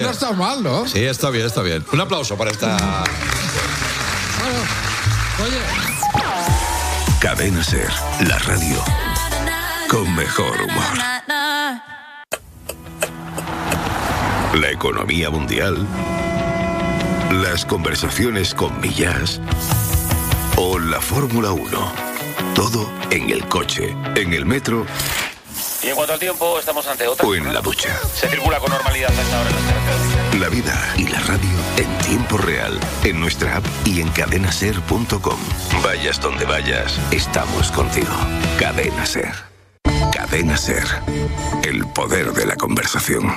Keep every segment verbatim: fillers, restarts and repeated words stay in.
ha estado mal, ¿no? Sí, está bien, está bien. Un aplauso para esta... Bueno, oye... Cadena Ser, la radio con mejor humor. La economía mundial, las conversaciones con Millás o la Fórmula uno. Todo en el coche, en el metro. Y en cuanto al tiempo, estamos ante otra. O en la ducha. Se circula con normalidad hasta ahora en las carreteras. La vida y la radio en tiempo real, en nuestra app y en cadenaser punto com. Vayas donde vayas, estamos contigo. Cadena Ser. Cadena Ser. El poder de la conversación.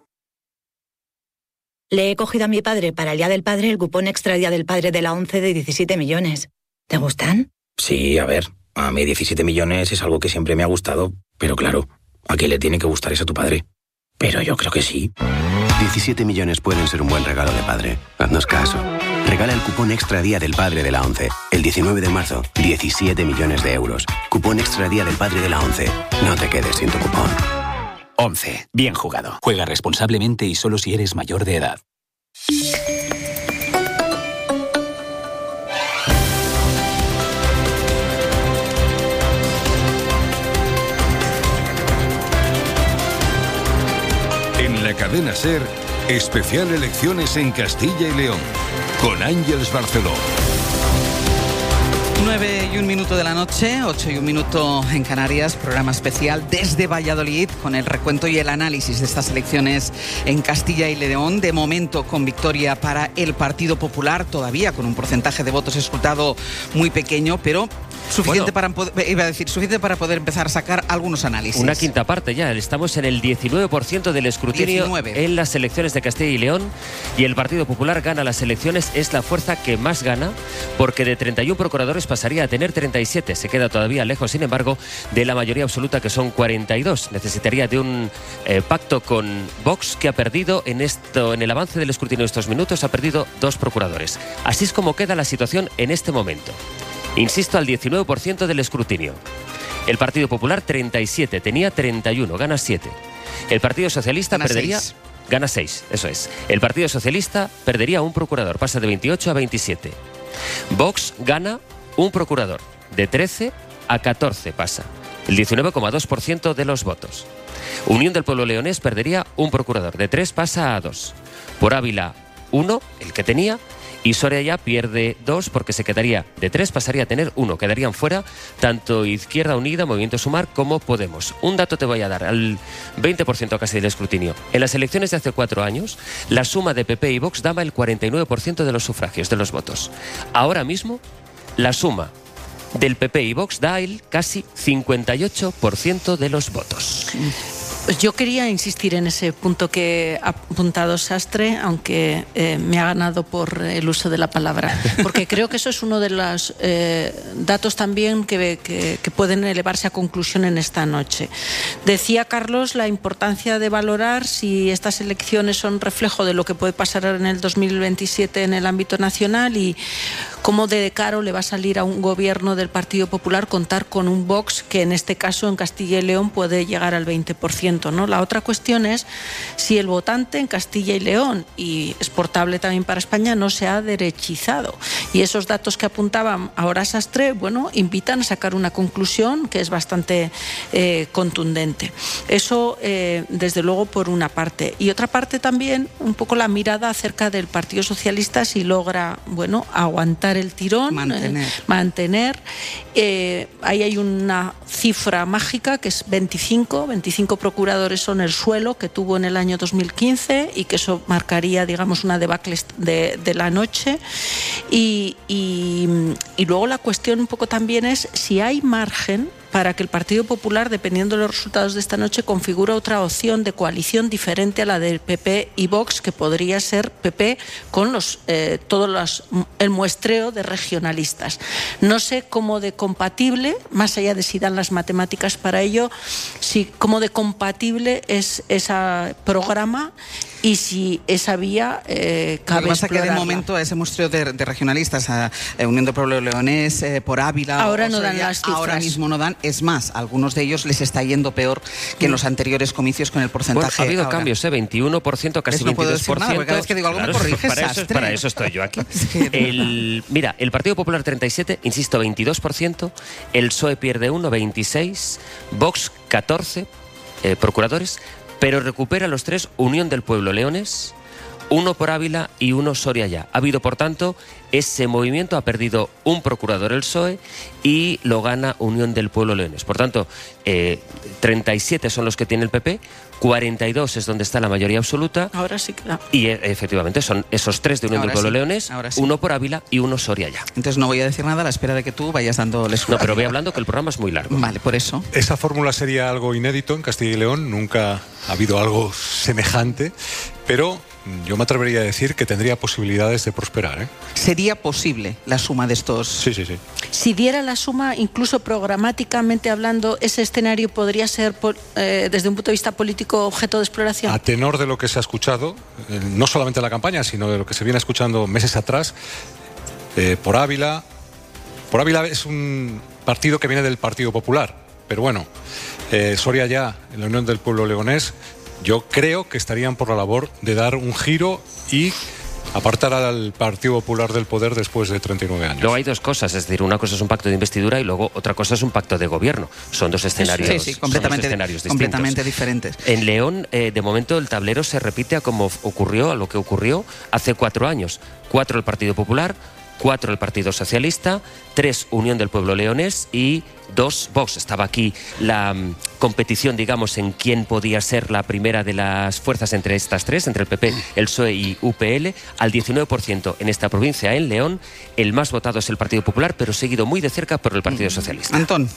Le he cogido a mi padre para el Día del Padre el cupón extra Día del Padre de la ONCE de diecisiete millones. ¿Te gustan? Sí, a ver, a mí diecisiete millones es algo que siempre me ha gustado, pero claro, ¿a quién le tiene que gustar eso a tu padre? Pero yo creo que sí. diecisiete millones pueden ser un buen regalo de padre. Haznos caso. Regala el cupón extra Día del Padre de la ONCE. El diecinueve de marzo, diecisiete millones de euros. Cupón extra Día del Padre de la ONCE. No te quedes sin tu cupón. ONCE. Bien jugado. Juega responsablemente y solo si eres mayor de edad. En la Cadena Ser, especial elecciones en Castilla y León, con Ángeles Barceló. nueve y un minuto de la noche, ocho y un minuto en Canarias, programa especial desde Valladolid con el recuento y el análisis de estas elecciones en Castilla y León. De momento con victoria para el Partido Popular, todavía con un porcentaje de votos escrutado muy pequeño, pero suficiente, bueno, para, iba a decir, suficiente para poder empezar a sacar algunos análisis. Una quinta parte ya, estamos en el diecinueve por ciento del escrutinio diecinueve en las elecciones de Castilla y León, y el Partido Popular gana las elecciones, es la fuerza que más gana, porque de treinta y uno procuradores pasaría a tener treinta y siete, se queda todavía lejos, sin embargo, de la mayoría absoluta, que son cuarenta y dos. Necesitaría de un eh, pacto con Vox, que ha perdido en esto, en el avance del escrutinio de estos minutos, ha perdido dos procuradores. Así es como queda la situación en este momento. Insisto, al diecinueve por ciento del escrutinio. El Partido Popular treinta y siete, tenía treinta y uno, gana siete. El Partido Socialista gana perdería... seis. Gana seis, eso es. El Partido Socialista perdería un procurador, pasa de veintiocho a veintisiete. Vox gana un procurador, de trece a catorce pasa, el diecinueve coma dos por ciento de los votos. Unión del Pueblo Leonés perdería un procurador, de tres pasa a dos. Por Ávila, uno, el que tenía, y Soria ya pierde dos porque se quedaría de tres, pasaría a tener uno. Quedarían fuera tanto Izquierda Unida, Movimiento Sumar, como Podemos. Un dato te voy a dar, al veinte por ciento casi del escrutinio. En las elecciones de hace cuatro años, la suma de P P y Vox daba el cuarenta y nueve por ciento de los sufragios, de los votos. Ahora mismo, la suma del P P y Vox da el casi cincuenta y ocho por ciento de los votos. Pues yo quería insistir en ese punto que ha apuntado Sastre, aunque eh, me ha ganado por el uso de la palabra, porque creo que eso es uno de los eh, datos también que, que, que pueden elevarse a conclusión en esta noche. Decía Carlos la importancia de valorar si estas elecciones son reflejo de lo que puede pasar en el dos mil veintisiete en el ámbito nacional y cómo de caro le va a salir a un gobierno del Partido Popular contar con un Vox que en este caso en Castilla y León puede llegar al veinte por ciento. ¿No? La otra cuestión es si el votante en Castilla y León, y exportable también para España, no se ha derechizado. Y esos datos que apuntaban ahora Sastre, bueno, invitan a sacar una conclusión que es bastante eh, contundente. Eso, eh, desde luego, por una parte. Y otra parte también, un poco la mirada acerca del Partido Socialista, si logra, bueno, aguantar el tirón, mantener. Eh, mantener. Eh, ahí hay una cifra mágica que es veinticinco, veinticinco procuradores son el suelo que tuvo en el año dos mil quince y que eso marcaría, digamos, una debacle de, de la noche. Y, y, y luego la cuestión un poco también es si hay margen para que el Partido Popular, dependiendo de los resultados de esta noche, configure otra opción de coalición diferente a la del P P y Vox, que podría ser P P con los eh, todos los, el muestreo de regionalistas. No sé cómo de compatible, más allá de si dan las matemáticas para ello, si cómo de compatible es ese programa y si esa vía eh, cabe. Lo que pasa es que de momento ese muestreo de, de regionalistas, a, a Unión del Pueblo Leonés, eh, por Ávila, ahora o no sea, dan las cifras. Ahora mismo no dan. Es más, a algunos de ellos les está yendo peor que en los anteriores comicios con el porcentaje. Bueno, ha habido ahora. cambios, ¿eh? veintiuno por ciento, casi no puedo veintidós por ciento. decir nada, porque cada vez que digo algo claro, me corriges, para, eso, para eso estoy yo aquí. el, mira, el Partido Popular treinta y siete, insisto, veintidós por ciento, el P S O E pierde uno, veintiséis, Vox catorce eh, procuradores, pero recupera los tres Unión del Pueblo Leones, uno por Ávila y uno Soria ya. Ha habido, por tanto, ese movimiento, ha perdido un procurador el P S O E y lo gana Unión del Pueblo Leones. Por tanto, eh, treinta y siete son los que tiene el P P, cuarenta y dos es donde está la mayoría absoluta. Ahora sí queda. Y eh, efectivamente son esos tres de Unión Ahora del Pueblo sí, Leones, sí. uno por Ávila y uno Soria ya. Entonces no voy a decir nada a la espera de que tú vayas dándoles. No, pero voy hablando que el programa es muy largo. Vale, por eso. Esa fórmula sería algo inédito en Castilla y León, nunca ha habido algo semejante, pero yo me atrevería a decir que tendría posibilidades de prosperar, ¿eh? ¿Sería posible la suma de estos? Sí, sí, sí. Si diera la suma, incluso programáticamente hablando, ese escenario podría ser, eh, desde un punto de vista político, objeto de exploración. A tenor de lo que se ha escuchado, eh, no solamente en la campaña, sino de lo que se viene escuchando meses atrás, eh, por Ávila. Por Ávila es un partido que viene del Partido Popular, pero bueno, eh, Soria ya, en la Unión del Pueblo Leonés, yo creo que estarían por la labor de dar un giro y apartar al Partido Popular del poder después de treinta y nueve años. Luego hay dos cosas, es decir, una cosa es un pacto de investidura y luego otra cosa es un pacto de gobierno. Son dos escenarios, sí, sí, completamente, son dos escenarios completamente distintos. diferentes. En León, eh, de momento, el tablero se repite a como ocurrió, a lo que ocurrió hace cuatro años. Cuatro el Partido Popular, cuatro el Partido Socialista, tres Unión del Pueblo Leonés y dos Vox. Estaba aquí la um, competición, digamos, en quién podía ser la primera de las fuerzas entre estas tres, entre el P P, el P S O E y U P L. Al diecinueve por ciento en esta provincia, en León, el más votado es el Partido Popular, pero seguido muy de cerca por el Partido Socialista. Antón.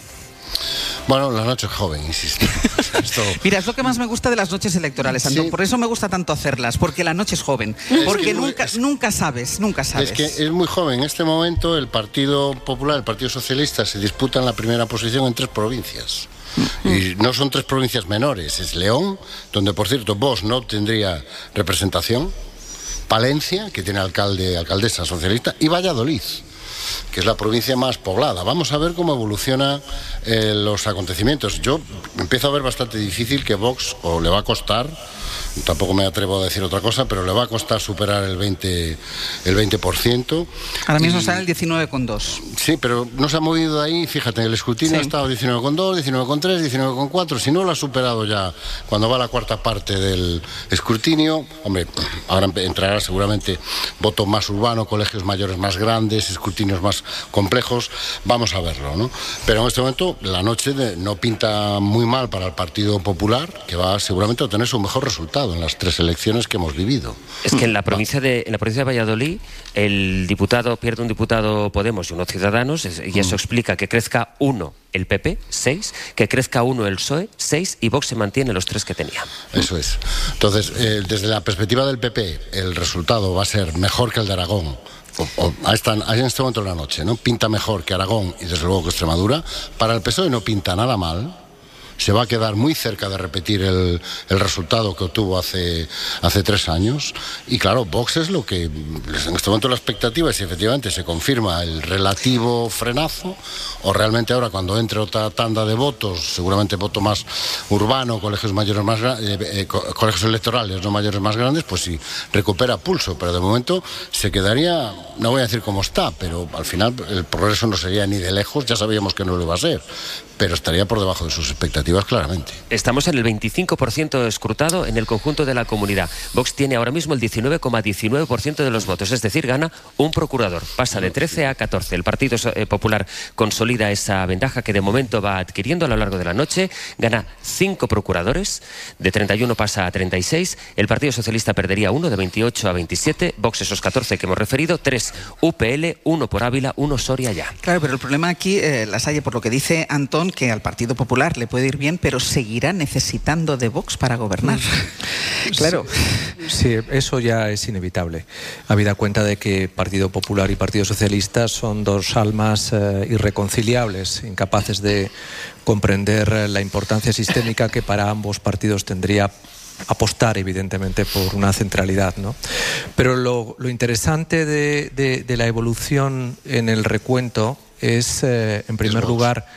Bueno, la noche es joven, insisto. Esto... Mira, es lo que más me gusta de las noches electorales, Antón. Sí. Por eso me gusta tanto hacerlas, porque la noche es joven. Es porque nunca, es... nunca sabes, nunca sabes. Es que es muy joven. En este momento el Partido Popular, el Partido Socialista se disputan la primera posición en tres provincias. Y no son tres provincias menores. Es León, donde por cierto Vox no obtendría representación, Palencia, que tiene alcalde, alcaldesa socialista, y Valladolid, que es la provincia más poblada. Vamos a ver cómo evolucionan eh, los acontecimientos. Yo empiezo a ver bastante difícil que Vox, o le va a costar, tampoco me atrevo a decir otra cosa, pero le va a costar superar el veinte, el veinte por ciento. Ahora mismo y... está en el diecinueve coma dos. Sí, pero no se ha movido de ahí. Fíjate, el escrutinio sí. ha estado diecinueve coma dos, diecinueve coma tres, diecinueve coma cuatro. Si no lo ha superado ya cuando va a la cuarta parte del escrutinio, hombre, ahora entrará seguramente voto más urbano, colegios mayores más grandes, escrutinios más complejos. Vamos a verlo, ¿no? Pero en este momento la noche de, no pinta muy mal para el Partido Popular, que va seguramente a obtener su mejor resultado en las tres elecciones que hemos vivido. Es que en la provincia de, en la provincia de Valladolid el diputado pierde un diputado Podemos y uno Ciudadanos, y eso explica que crezca uno el P P, seis, que crezca uno el P S O E, seis, y Vox se mantiene los tres que tenía. Eso es. Entonces, eh, desde la perspectiva del P P, el resultado va a ser mejor que el de Aragón. O, o, a esta, a en este momento de la noche, ¿no? Pinta mejor que Aragón y desde luego que Extremadura. Para el P S O E no pinta nada mal. Se va a quedar muy cerca de repetir el, el resultado que obtuvo hace, hace tres años. Y claro, Vox es lo que, en este momento la expectativa es si efectivamente se confirma el relativo frenazo, o realmente ahora cuando entre otra tanda de votos, seguramente voto más urbano, colegios mayores más eh, eh, colegios electorales no mayores más grandes, pues sí, recupera pulso. Pero de momento se quedaría, no voy a decir cómo está, pero al final el progreso no sería ni de lejos, ya sabíamos que no lo iba a ser, pero estaría por debajo de sus expectativas claramente. Estamos en el veinticinco por ciento escrutado en el conjunto de la comunidad. Vox tiene ahora mismo el diecinueve coma diecinueve por ciento de los votos, es decir, gana un procurador, pasa de trece a catorce. El Partido Popular consolida esa ventaja que de momento va adquiriendo a lo largo de la noche, gana cinco procuradores, de treinta y uno pasa a treinta y seis, el Partido Socialista perdería uno, de veintiocho a veintisiete, Vox esos catorce que hemos referido, tres U P L, uno por Ávila, uno Soria ya. Claro, pero el problema aquí, eh, Lasalle, por lo que dice Antón, que al Partido Popular le puede ir bien, pero seguirá necesitando de Vox para gobernar. Claro. Sí, eso ya es inevitable. Habida cuenta de que Partido Popular y Partido Socialista son dos almas eh, irreconciliables, incapaces de comprender la importancia sistémica que para ambos partidos tendría apostar, evidentemente, por una centralidad, ¿no? Pero lo, lo interesante de, de, de la evolución en el recuento es, eh, en primer lugar,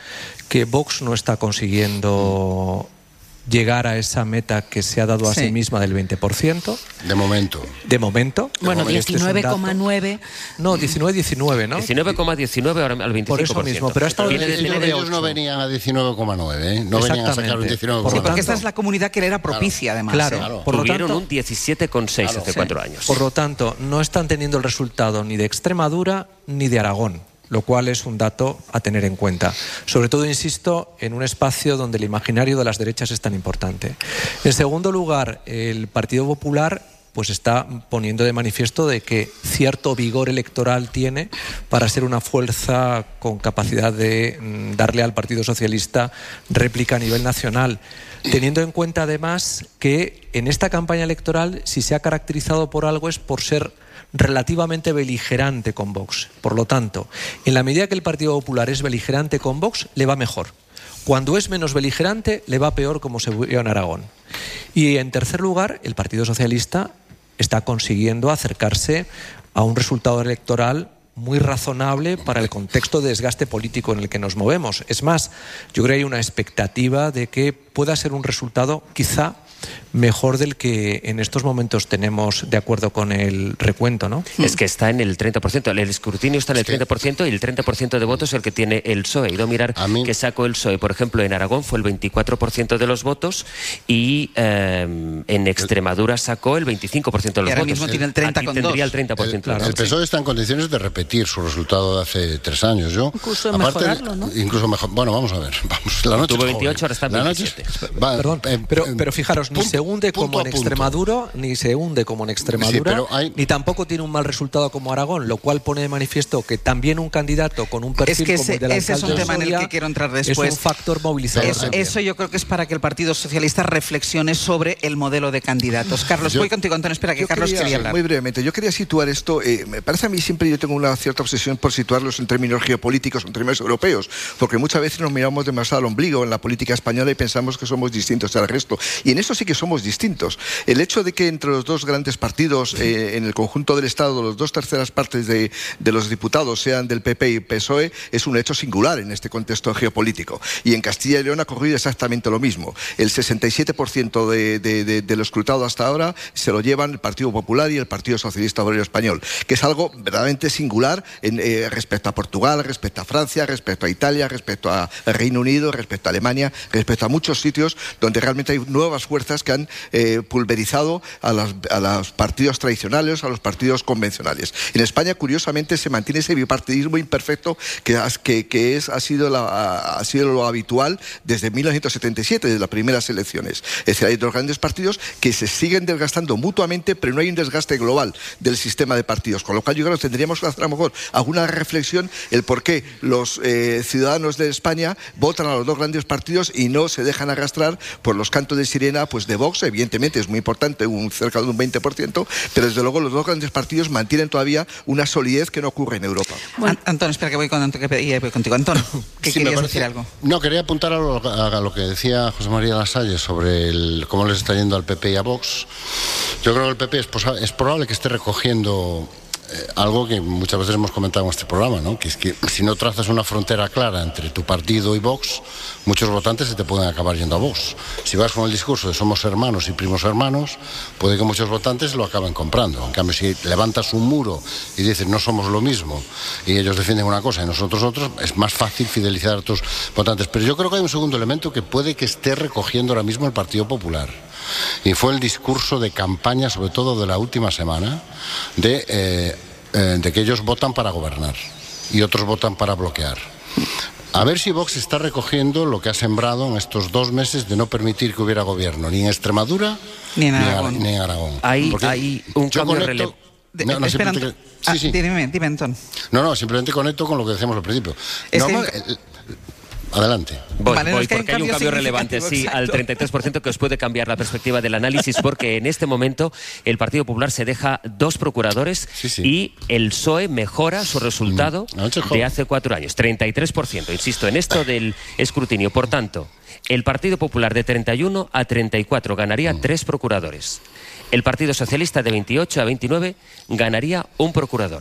que Vox no está consiguiendo llegar a esa meta que se ha dado a sí, sí misma del veinte por ciento. De momento. De momento. Bueno, diecinueve coma nueve. Este no, diecinueve, diecinueve, ¿no? diecinueve coma diecinueve ahora al veinticinco por ciento. Por eso mismo, pero ha estado Viene de ellos, ellos no venían a diecinueve coma nueve, ¿eh? No venían a sacar un diecinueve coma nueve. Sí, porque esta es la comunidad que le era propicia, claro, además. Claro, ¿eh? claro. Por Tuvieron lo tanto, un diecisiete coma seis claro, hace sí. cuatro años. Por lo tanto, no están teniendo el resultado ni de Extremadura ni de Aragón, lo cual es un dato a tener en cuenta. Sobre todo, insisto, en un espacio donde el imaginario de las derechas es tan importante. En segundo lugar, el Partido Popular pues está poniendo de manifiesto de que cierto vigor electoral tiene para ser una fuerza con capacidad de mm, darle al Partido Socialista réplica a nivel nacional, teniendo en cuenta además que en esta campaña electoral, si se ha caracterizado por algo, es por ser relativamente beligerante con Vox. Por lo tanto, en la medida que el Partido Popular es beligerante con Vox, le va mejor. Cuando es menos beligerante, le va peor, como se vio en Aragón. Y en tercer lugar, el Partido Socialista está consiguiendo acercarse a un resultado electoral muy razonable para el contexto de desgaste político en el que nos movemos. Es más, yo creo que hay una expectativa de que pueda ser un resultado quizá mejor del que en estos momentos tenemos de acuerdo con el recuento, ¿no? Es que está en el treinta por ciento, el escrutinio está en el treinta por ciento y el treinta por ciento de votos es el que tiene el P S O E. He ido a mirar a mí... que sacó el P S O E, por ejemplo, en Aragón fue el veinticuatro por ciento de los votos y eh, en Extremadura sacó el veinticinco por ciento de los y ahora votos. mismo tiene el treinta coma dos. Tendría el treinta por ciento. El, Claro, el P S O E sí. está en condiciones de repetir su resultado de hace tres años. Yo, incluso aparte, mejorarlo, ¿no? Incluso mejor. Bueno, vamos a ver. Vamos, la noche tuvo es veintiocho, ahora está en veintisiete. Va, Perdón, eh, pero, eh, pero fijaros, ni punto, se hunde como en Extremadura, ni se hunde como en Extremadura, sí, hay... ni tampoco tiene un mal resultado como Aragón, lo cual pone de manifiesto que también un candidato con un perfil es que como ese, el del alcalde ese es un tema en el que quiero entrar después. Es un factor movilizador. Es, eso yo creo que es para que el Partido Socialista reflexione sobre el modelo de candidatos. Carlos, yo, voy contigo, Antonio. Espera, que Carlos quería, quería hablar. Muy brevemente, yo quería situar esto. Eh, me parece a mí siempre yo tengo una cierta obsesión por situarlos en términos geopolíticos, en términos europeos, porque muchas veces nos miramos demasiado al ombligo en la política española y pensamos que somos distintos al resto. Y en eso sí que somos distintos. El hecho de que entre los dos grandes partidos eh, en el conjunto del Estado, los dos terceras partes de, de los diputados sean del P P y P S O E, es un hecho singular en este contexto geopolítico. Y en Castilla y León ha ocurrido exactamente lo mismo. El sesenta y siete por ciento de, de, de, de lo escrutado hasta ahora se lo llevan el Partido Popular y el Partido Socialista Obrero Español, que es algo verdaderamente singular en, eh, respecto a Portugal, respecto a Francia, respecto a Italia, respecto a Reino Unido, respecto a Alemania, respecto a muchos sitios donde realmente hay nuevas fuerzas que han eh, pulverizado a los, a los partidos tradicionales, a los partidos convencionales. En España, curiosamente, se mantiene ese bipartidismo imperfecto que, que, que es, ha, sido la, ha sido lo habitual desde mil novecientos setenta y siete, desde las primeras elecciones. Es decir, hay dos grandes partidos que se siguen desgastando mutuamente, pero no hay un desgaste global del sistema de partidos. Con lo cual, yo creo que tendríamos que hacer a lo mejor alguna reflexión el por qué los eh, ciudadanos de España votan a los dos grandes partidos y no se dejan arrastrar por los cantos de sirena pues de Vox. Evidentemente es muy importante, un, cerca de un veinte por ciento, pero desde luego los dos grandes partidos mantienen todavía una solidez que no ocurre en Europa. Bueno, Antón, espera que voy, con, que voy contigo. Antón, ¿qué sí, querías parece, decir algo? No, quería apuntar a lo, a lo que decía José María Lasalle sobre el, cómo les está yendo al P P y a Vox. Yo creo que el P P es, es probable que esté recogiendo eh, algo que muchas veces hemos comentado en este programa, ¿no? Que es que si no trazas una frontera clara entre tu partido y Vox, muchos votantes se te pueden acabar yendo a Vox. Si vas con el discurso de somos hermanos y primos hermanos, puede que muchos votantes lo acaben comprando. En cambio, si levantas un muro y dices no somos lo mismo y ellos defienden una cosa y nosotros otros, es más fácil fidelizar a tus votantes. Pero yo creo que hay un segundo elemento que puede que esté recogiendo ahora mismo el Partido Popular. Y fue el discurso de campaña, sobre todo de la última semana, de, eh, eh, de que ellos votan para gobernar y otros votan para bloquear. A ver si Vox está recogiendo lo que ha sembrado en estos dos meses de no permitir que hubiera gobierno, ni en Extremadura ni en Aragón. Ni, ni en Aragón. Hay, hay un cambio de relevo. No, no, Espera, que, sí, ah, sí. Dime, dime, Antón. No, no, simplemente conecto con lo que decíamos al principio. Es no, que... el, Adelante. Voy, vale, voy es que porque hay un cambio relevante, sí, exacto. al treinta y tres por ciento que os puede cambiar la perspectiva del análisis, porque en este momento el Partido Popular se deja dos procuradores sí, sí. y el P S O E mejora su resultado mm, no, de hace cuatro años, treinta y tres por ciento, insisto, en esto del escrutinio. Por tanto, el Partido Popular de treinta y uno a treinta y cuatro ganaría mm. tres procuradores. El Partido Socialista de veintiocho a veintinueve ganaría un procurador.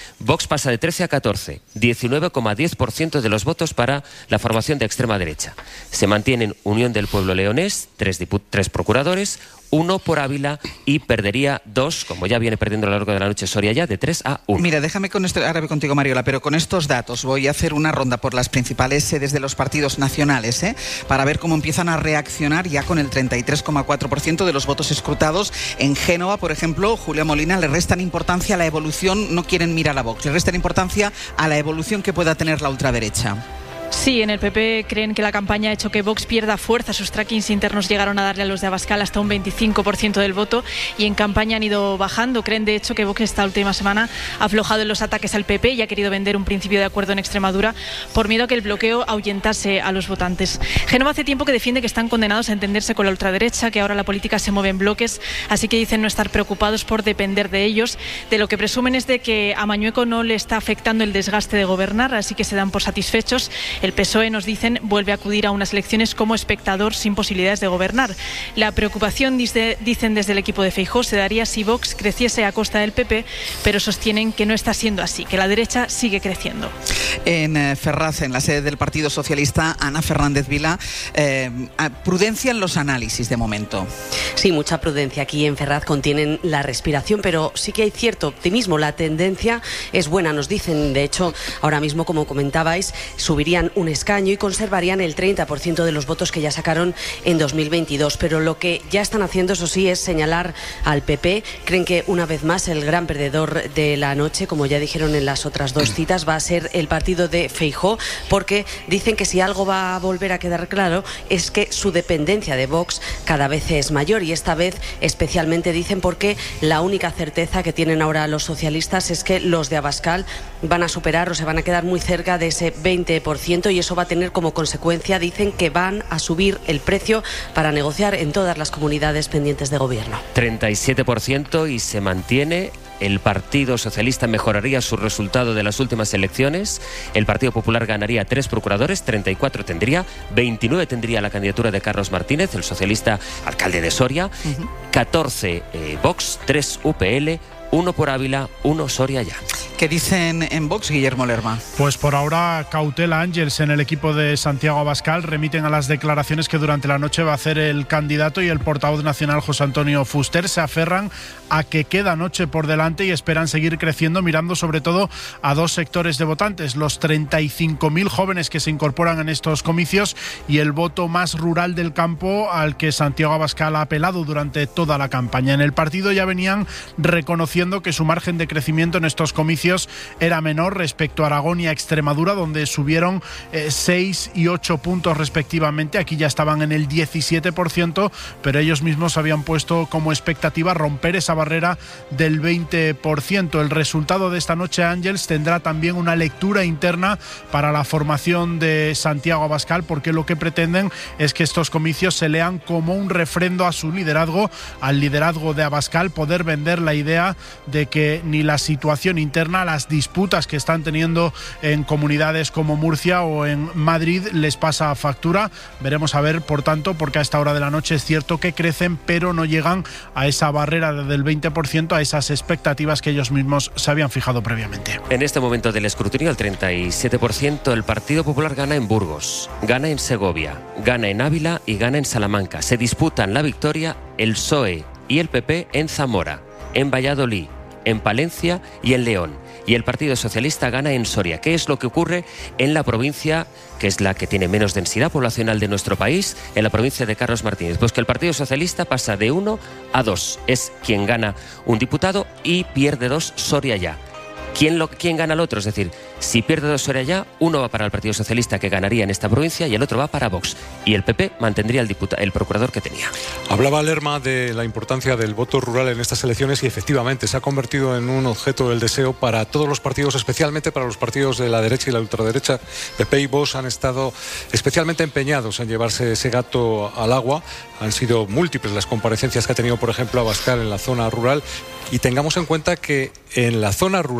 Vox pasa de trece a catorce, diecinueve coma diez por ciento de los votos para la formación de extrema derecha. Se mantienen Unión del Pueblo Leonés, tres, tres procuradores, uno por Ávila y perdería dos, como ya viene perdiendo a lo largo de la noche Soria ya, de tres a uno. Mira, déjame con esto, ahora voy contigo, Mariola, pero con estos datos voy a hacer una ronda por las principales sedes de los partidos nacionales, ¿eh? para ver cómo empiezan a reaccionar ya con el treinta y tres coma cuatro por ciento de los votos escrutados. En Génova, por ejemplo, Julia Molina, le restan importancia a la evolución, no quieren mirar a Vox, le restan importancia a la evolución que pueda tener la ultraderecha. Sí, en el P P creen que la campaña ha hecho que Vox pierda fuerza. Sus trackings internos llegaron a darle a los de Abascal hasta un veinticinco por ciento del voto y en campaña han ido bajando. Creen, de hecho, que Vox esta última semana ha aflojado en los ataques al P P y ha querido vender un principio de acuerdo en Extremadura por miedo a que el bloqueo ahuyentase a los votantes. Génova hace tiempo que defiende que están condenados a entenderse con la ultraderecha, que ahora la política se mueve en bloques, así que dicen no estar preocupados por depender de ellos. De lo que presumen es de que a Mañueco no le está afectando el desgaste de gobernar, así que se dan por satisfechos. El P S O E, nos dicen, vuelve a acudir a unas elecciones como espectador sin posibilidades de gobernar. La preocupación, dice, dicen desde el equipo de Feijóo, se daría si Vox creciese a costa del P P, pero sostienen que no está siendo así, que la derecha sigue creciendo. En eh, Ferraz, en la sede del Partido Socialista, Ana Fernández Vila, eh, prudencia en los análisis de momento. Sí, mucha prudencia. Aquí en Ferraz contienen la respiración, pero sí que hay cierto optimismo. La tendencia es buena, nos dicen. De hecho, ahora mismo, como comentabais, subirían un escaño y conservarían el treinta por ciento de los votos que ya sacaron en dos mil veintidós. Pero lo que ya están haciendo, eso sí, es señalar al P P. Creen que una vez más el gran perdedor de la noche, como ya dijeron en las otras dos citas, va a ser el partido de Feijóo, porque dicen que si algo va a volver a quedar claro es que su dependencia de Vox cada vez es mayor, y esta vez especialmente dicen porque la única certeza que tienen ahora los socialistas es que los de Abascal van a superar o se van a quedar muy cerca de ese veinte por ciento, y eso va a tener como consecuencia, dicen, que van a subir el precio para negociar en todas las comunidades pendientes de gobierno. treinta y siete por ciento y se mantiene. El Partido Socialista mejoraría su resultado de las últimas elecciones. El Partido Popular ganaría tres procuradores, treinta y cuatro tendría, veintinueve tendría la candidatura de Carlos Martínez, el socialista alcalde de Soria, uh-huh. catorce eh, Vox, tres U P L, uno por Ávila, uno Soria ya. ¿Qué dicen en Vox, Guillermo Lerma? Pues por ahora cautela. Ángels en el equipo de Santiago Abascal remiten a las declaraciones que durante la noche va a hacer el candidato y el portavoz nacional José Antonio Fuster. Se aferran a que queda noche por delante y esperan seguir creciendo, mirando sobre todo a dos sectores de votantes: los treinta y cinco mil jóvenes que se incorporan en estos comicios y el voto más rural del campo, al que Santiago Abascal ha apelado durante toda la campaña. En el partido ya venían reconociendo que su margen de crecimiento en estos comicios era menor respecto a Aragón y a Extremadura, donde subieron eh, seis y ocho puntos respectivamente. Aquí ya estaban en el diecisiete por ciento, pero ellos mismos habían puesto como expectativa romper esa barrera del veinte por ciento. El resultado de esta noche, Ángels, tendrá también una lectura interna para la formación de Santiago Abascal, porque lo que pretenden es que estos comicios se lean como un refrendo a su liderazgo, al liderazgo de Abascal, poder vender la idea de que ni la situación interna, las disputas que están teniendo en comunidades como Murcia o en Madrid les pasa factura. Veremos a ver, por tanto, porque a esta hora de la noche es cierto que crecen, pero no llegan a esa barrera del veinte por ciento, a esas expectativas que ellos mismos se habían fijado previamente. En este momento del escrutinio, el treinta y siete por ciento, el Partido Popular gana en Burgos, gana en Segovia, gana en Ávila y gana en Salamanca. Se disputan la victoria el P S O E y el P P en Zamora, en Valladolid, en Palencia y en León. Y el Partido Socialista gana en Soria. ¿Qué es lo que ocurre en la provincia, que es la que tiene menos densidad poblacional de nuestro país, en la provincia de Carlos Martínez? Pues que el Partido Socialista pasa de uno a dos. Es quien gana un diputado y pierde dos Soria ya. ¿Quién, lo, ¿Quién gana al otro? Es decir, si pierde dos Soria ya, uno va para el Partido Socialista, que ganaría en esta provincia, y el otro va para Vox. Y el P P mantendría el, diputa, el procurador que tenía. Hablaba Lerma de la importancia del voto rural en estas elecciones y efectivamente se ha convertido en un objeto del deseo para todos los partidos, especialmente para los partidos de la derecha y la ultraderecha. P P y Vox han estado especialmente empeñados en llevarse ese gato al agua. Han sido múltiples las comparecencias que ha tenido, por ejemplo, Abascal en la zona rural. Y tengamos en cuenta que en la zona rural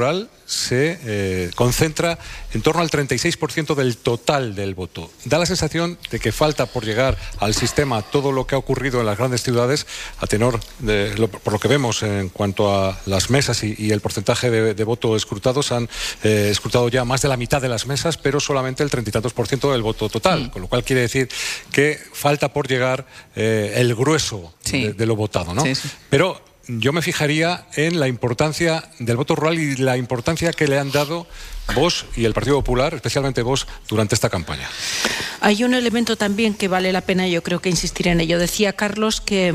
se eh, concentra en torno al treinta y seis por ciento del total del voto. Da la sensación de que falta por llegar al sistema todo lo que ha ocurrido en las grandes ciudades, a tenor de lo, por lo que vemos en cuanto a las mesas y, y el porcentaje de, de voto escrutados. Han eh, escrutado ya más de la mitad de las mesas, pero solamente el treinta y tantos por ciento del voto total, mm. con lo cual quiere decir que falta por llegar eh, el grueso sí. de, de lo votado, ¿no? Sí, sí. Pero yo me fijaría en la importancia del voto rural y la importancia que le han dado Vox y el Partido Popular, especialmente Vox, durante esta campaña. Hay un elemento también que vale la pena, yo creo que insistir en ello. Decía Carlos que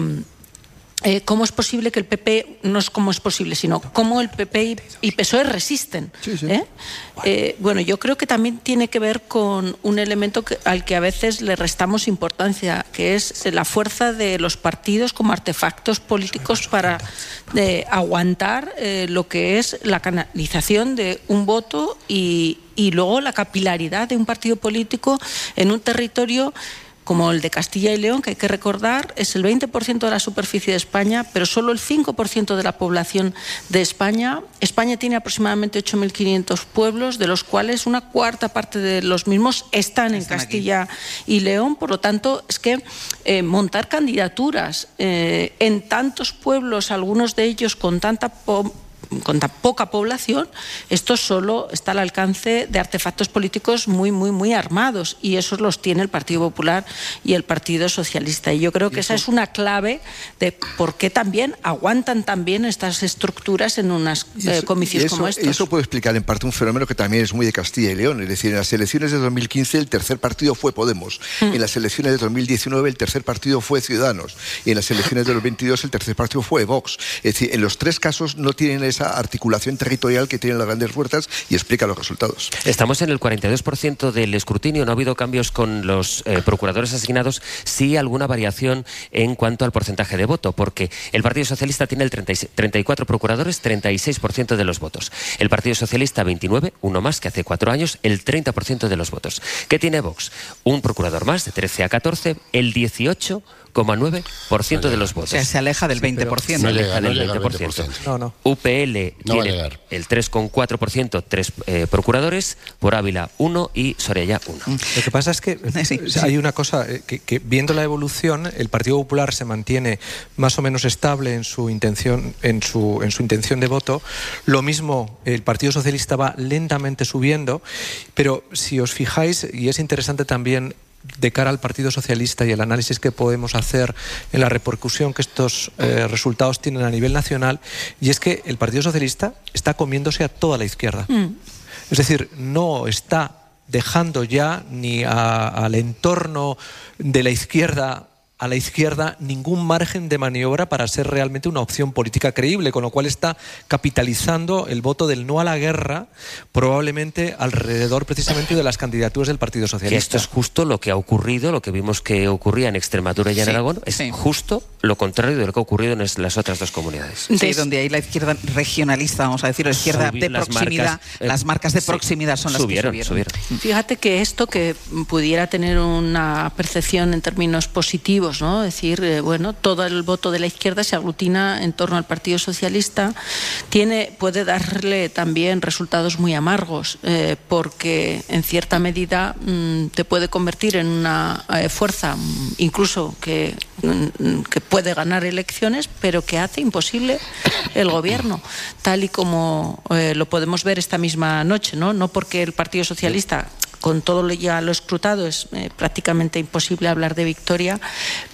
eh, cómo es posible que el P P, no es cómo es posible, sino cómo el P P y, y P S O E resisten. Sí, sí. ¿Eh? Eh, bueno, yo creo que también tiene que ver con un elemento que, al que a veces le restamos importancia, que es la fuerza de los partidos como artefactos políticos para eh, aguantar eh, lo que es la canalización de un voto y, y luego la capilaridad de un partido político en un territorio como el de Castilla y León, que hay que recordar, es el veinte por ciento de la superficie de España, pero solo el cinco por ciento de la población de España. España tiene aproximadamente ocho mil quinientos pueblos, de los cuales una cuarta parte de los mismos están en están Castilla aquí. y León. Por lo tanto, es que eh, montar candidaturas eh, en tantos pueblos, algunos de ellos con tanta po con tan poca población, esto solo está al alcance de artefactos políticos muy, muy, muy armados, y esos los tiene el Partido Popular y el Partido Socialista. Y yo creo que esa es una clave de por qué también aguantan también estas estructuras en unos eh, comicios eso, como estos. Y eso puede explicar en parte un fenómeno que también es muy de Castilla y León. Es decir, en las elecciones de dos mil quince el tercer partido fue Podemos, mm. en las elecciones de dos mil diecinueve el tercer partido fue Ciudadanos, y en las elecciones de dos mil veintidós el tercer partido fue Vox. Es decir, en los tres casos no tienen esa articulación territorial que tienen las grandes fuerzas, y explica los resultados. Estamos en el cuarenta y dos por ciento del escrutinio, no ha habido cambios con los eh, procuradores asignados, sí alguna variación en cuanto al porcentaje de voto, porque el Partido Socialista tiene el treinta y cuatro procuradores, treinta y seis por ciento de los votos. El Partido Socialista veintinueve, uno más que hace cuatro años, el treinta por ciento de los votos. ¿Qué tiene Vox? Un procurador más, de trece a catorce, el dieciocho coma nueve por ciento de los votos. O sea, se aleja del veinte por ciento. No llega del veinte por ciento. No, no. U P L no tiene el tres coma cuatro por ciento, tres eh, procuradores, por Ávila uno y Soraya uno. Lo que pasa es que sí, sí. hay una cosa, que, que viendo la evolución, el Partido Popular se mantiene más o menos estable en su intención, en su, en su intención de voto. Lo mismo, el Partido Socialista va lentamente subiendo, pero si os fijáis, y es interesante también de cara al Partido Socialista y el análisis que podemos hacer en la repercusión que estos eh, resultados tienen a nivel nacional, y es que el Partido Socialista está comiéndose a toda la izquierda. Mm. Es decir, no está dejando ya ni a, al entorno de la izquierda a la izquierda ningún margen de maniobra para ser realmente una opción política creíble, con lo cual está capitalizando el voto del no a la guerra, probablemente alrededor precisamente de las candidaturas del Partido Socialista. Que esto es justo lo que ha ocurrido, lo que vimos que ocurría en Extremadura y en sí, Aragón, es sí. justo lo contrario de lo que ha ocurrido en las otras dos comunidades. Sí, sí, donde hay la izquierda regionalista, vamos a decir, la izquierda Subí, de proximidad, las marcas, eh, las marcas de proximidad son las subieron, que subieron. subieron. Fíjate que esto que pudiera tener una percepción en términos positivos, ¿no? Es decir, eh, bueno, todo el voto de la izquierda se aglutina en torno al Partido Socialista, tiene, puede darle también resultados muy amargos, eh, porque en cierta medida mmm, te puede convertir en una eh, fuerza incluso que, mmm, que puede ganar elecciones, pero que hace imposible el gobierno, tal y como eh, lo podemos ver esta misma noche, ¿no? No porque el Partido Socialista, con todo lo ya lo escrutado, es eh, prácticamente imposible hablar de victoria,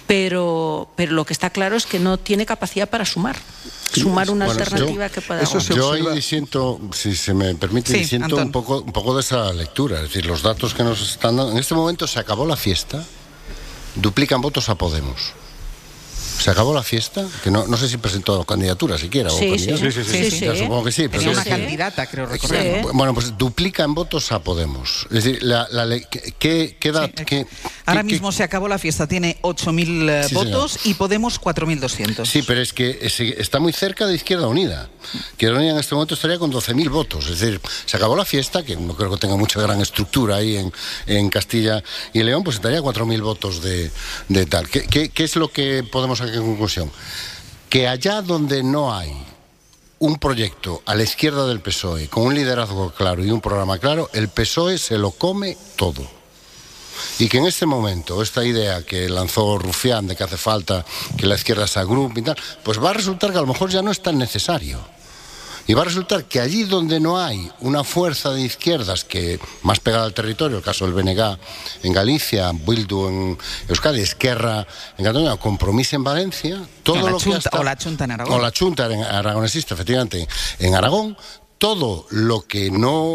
pero, pero lo que está claro es que no tiene capacidad para sumar, sumar una bueno, alternativa yo, que pueda eso Yo ahí siento, si se me permite, sí, siento un poco, un poco de esa lectura, es decir, los datos que nos están dando. En este momento se acabó la fiesta, duplican votos a Podemos. Se acabó la fiesta, que no, no sé si presentó candidatura siquiera. Sí, o sí, sí, sí, sí, sí. Ya, supongo que sí. Pero Tenía una sí. candidata, creo recordar. Sí. Bueno, pues duplican votos a Podemos. Es decir, la, la ley, ¿qué, qué da? Sí. Qué, Ahora qué, mismo qué... se acabó la fiesta, tiene ocho mil sí, votos señor. Y Podemos cuatro mil doscientos. Sí, pero es que está muy cerca de Izquierda Unida. Izquierda Unida en este momento estaría con doce mil votos. Es decir, se acabó la fiesta, que no creo que tenga mucha gran estructura ahí en, en Castilla y León, pues estaría cuatro mil votos de, de tal. ¿Qué, qué, ¿Qué es lo que podemos sacar en conclusión? Que allá donde no hay un proyecto a la izquierda del P S O E, con un liderazgo claro y un programa claro, el P S O E se lo come todo. Y que en este momento, esta idea que lanzó Rufián de que hace falta que la izquierda se agrupe y tal, pues va a resultar que a lo mejor ya no es tan necesario. Y va a resultar que allí donde no hay una fuerza de izquierdas que más pegada al territorio, el caso del B N G en Galicia, Bildu en Euskadi, Esquerra en Cataluña, Compromís en Valencia, todo o lo que chunta, hasta, o la Chunta en Aragón. O la Chunta en aragonesista, efectivamente, en Aragón, todo lo que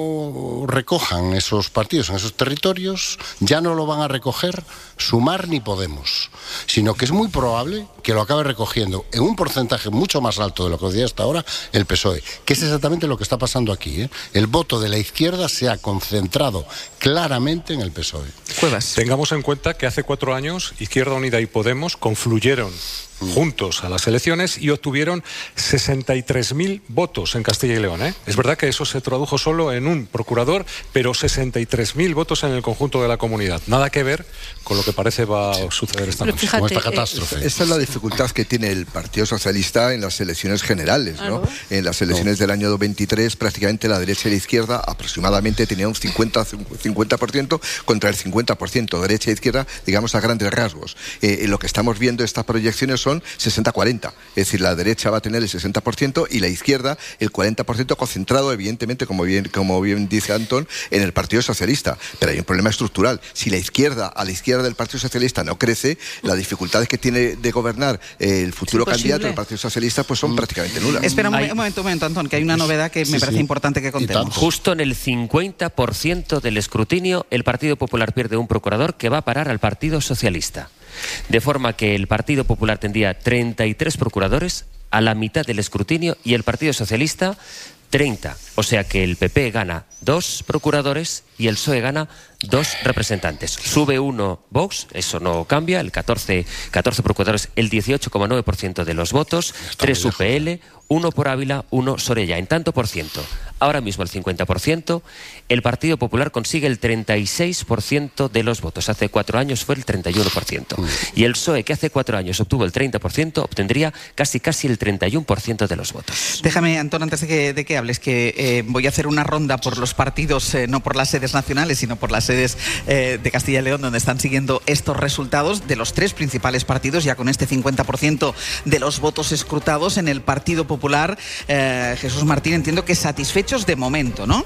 no recojan esos partidos en esos territorios ya no lo van a recoger Sumar ni Podemos, sino que es muy probable que lo acabe recogiendo en un porcentaje mucho más alto de lo que decía hasta ahora el P S O E, que es exactamente lo que está pasando aquí, ¿eh? El voto de la izquierda se ha concentrado claramente en el P S O E. Cuevas. Tengamos en cuenta que hace cuatro años Izquierda Unida y Podemos confluyeron juntos a las elecciones y obtuvieron sesenta y tres mil votos en Castilla y León, ¿eh? Es verdad que eso se tradujo solo en un procurador, pero sesenta y tres mil votos en el conjunto de la comunidad. Nada que ver con lo que parece va a suceder esta noche. Fíjate, con esta catástrofe. Eh, esa es la dificultad que tiene el Partido Socialista en las elecciones generales, ¿no? Claro. En las elecciones del año veintitrés, prácticamente la derecha y la izquierda aproximadamente tenían un cincuenta por ciento contra el cincuenta por ciento. Derecha e izquierda, digamos, a grandes rasgos. Eh, lo que estamos viendo estas proyecciones son sesenta cuarenta. Es decir, la derecha va a tener el sesenta por ciento y la izquierda el cuarenta por ciento, concentrado, evidentemente, como bien, como bien dice Antón, en el Partido Socialista. Pero hay un problema estructural. Si la izquierda, a la izquierda del Partido Socialista no crece, las dificultades que tiene de gobernar el futuro candidato del Partido Socialista pues son prácticamente nulas. Espera un, un momento, un momento, Antón, que hay una novedad que me Sí, parece sí. importante que contemos. Justo en el cincuenta por ciento del escrutinio, el Partido Popular pierde un procurador que va a parar al Partido Socialista. De forma que el Partido Popular tendría treinta y tres procuradores a la mitad del escrutinio y el Partido Socialista treinta. O sea que el P P gana dos procuradores y el P S O E gana dos representantes. Sube uno Vox, eso no cambia, el catorce, catorce procuradores, el dieciocho coma nueve por ciento de los votos, tres U P L, uno por Ávila, uno Sorella. En tanto por ciento, ahora mismo el cincuenta por ciento, el Partido Popular consigue el treinta y seis por ciento de los votos. Hace cuatro años fue el treinta y uno por ciento. Y el P S O E, que hace cuatro años obtuvo el treinta por ciento, obtendría casi casi el treinta y uno por ciento de los votos. Déjame, Antón, antes de que, de que hables, que eh, voy a hacer una ronda por los partidos, eh, no por las sedes nacionales, sino por las sedes eh, de Castilla y León, donde están siguiendo estos resultados de los tres principales partidos, ya con este cincuenta por ciento de los votos escrutados. En el Partido Popular, eh, Jesús Martín, entiendo que satisfechos de momento, ¿no?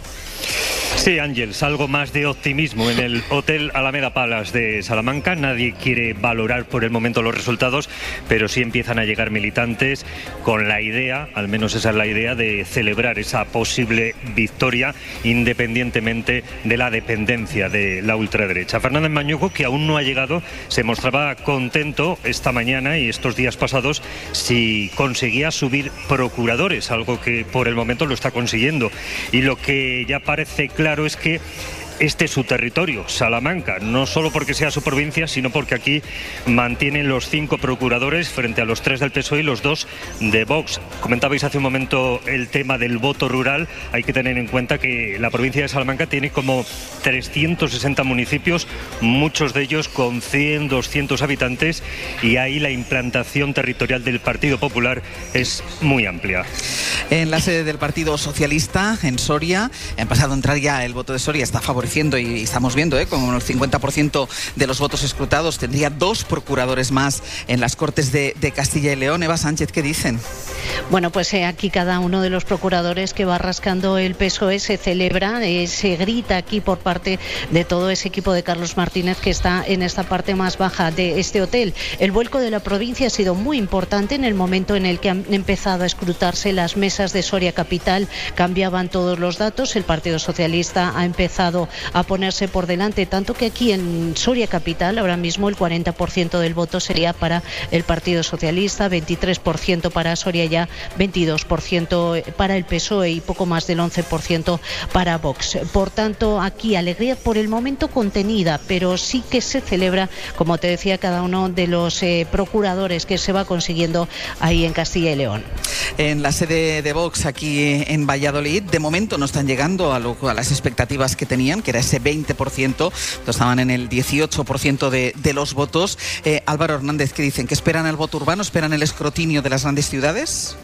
Sí, Ángeles, algo más de optimismo en el Hotel Alameda Palace de Salamanca. Nadie quiere valorar por el momento los resultados, pero sí empiezan a llegar militantes con la idea, al menos esa es la idea, de celebrar esa posible victoria independientemente de la dependencia de la ultraderecha. Fernández Mañuco, que aún no ha llegado, se mostraba contento esta mañana y estos días pasados si conseguía subir procuradores, algo que por el momento lo está consiguiendo. Y lo que ya parece claro es que este es su territorio, Salamanca, no solo porque sea su provincia, sino porque aquí mantienen los cinco procuradores frente a los tres del P S O E y los dos de Vox. Comentabais hace un momento el tema del voto rural. Hay que tener en cuenta que la provincia de Salamanca tiene como trescientos sesenta municipios, muchos de ellos con cien, doscientos habitantes, y ahí la implantación territorial del Partido Popular es muy amplia. En la sede del Partido Socialista, en Soria, ha empezado a entrar ya el voto de Soria, está favoreciendo y estamos viendo, ¿eh? Con el cincuenta por ciento de los votos escrutados, tendría dos procuradores más en las Cortes de, de Castilla y León. Eva Sánchez, ¿qué dicen? Bueno, pues eh, aquí cada uno de los procuradores que va rascando el P S O E se celebra, eh, se grita aquí por parte de todo ese equipo de Carlos Martínez que está en esta parte más baja de este hotel. El vuelco de la provincia ha sido muy importante en el momento en el que han empezado a escrutarse las mesas de Soria Capital, cambiaban todos los datos, el Partido Socialista ha empezado a ponerse por delante, tanto que aquí en Soria Capital ahora mismo el cuarenta por ciento del voto sería para el Partido Socialista, veintitrés por ciento para Soria ya, veintidós por ciento para el P S O E y poco más del once por ciento para Vox. Por tanto, aquí alegría por el momento contenida, pero sí que se celebra, como te decía, cada uno de los eh, procuradores que se va consiguiendo ahí en Castilla y León. En la sede de Vox aquí en Valladolid, de momento no están llegando a, lo, a las expectativas que tenían, que era ese veinte por ciento, estaban en el dieciocho por ciento de, de los votos. Eh, Álvaro Hernández, ¿qué dicen? ¿Que esperan el voto urbano? ¿Esperan el escrutinio de las grandes ciudades?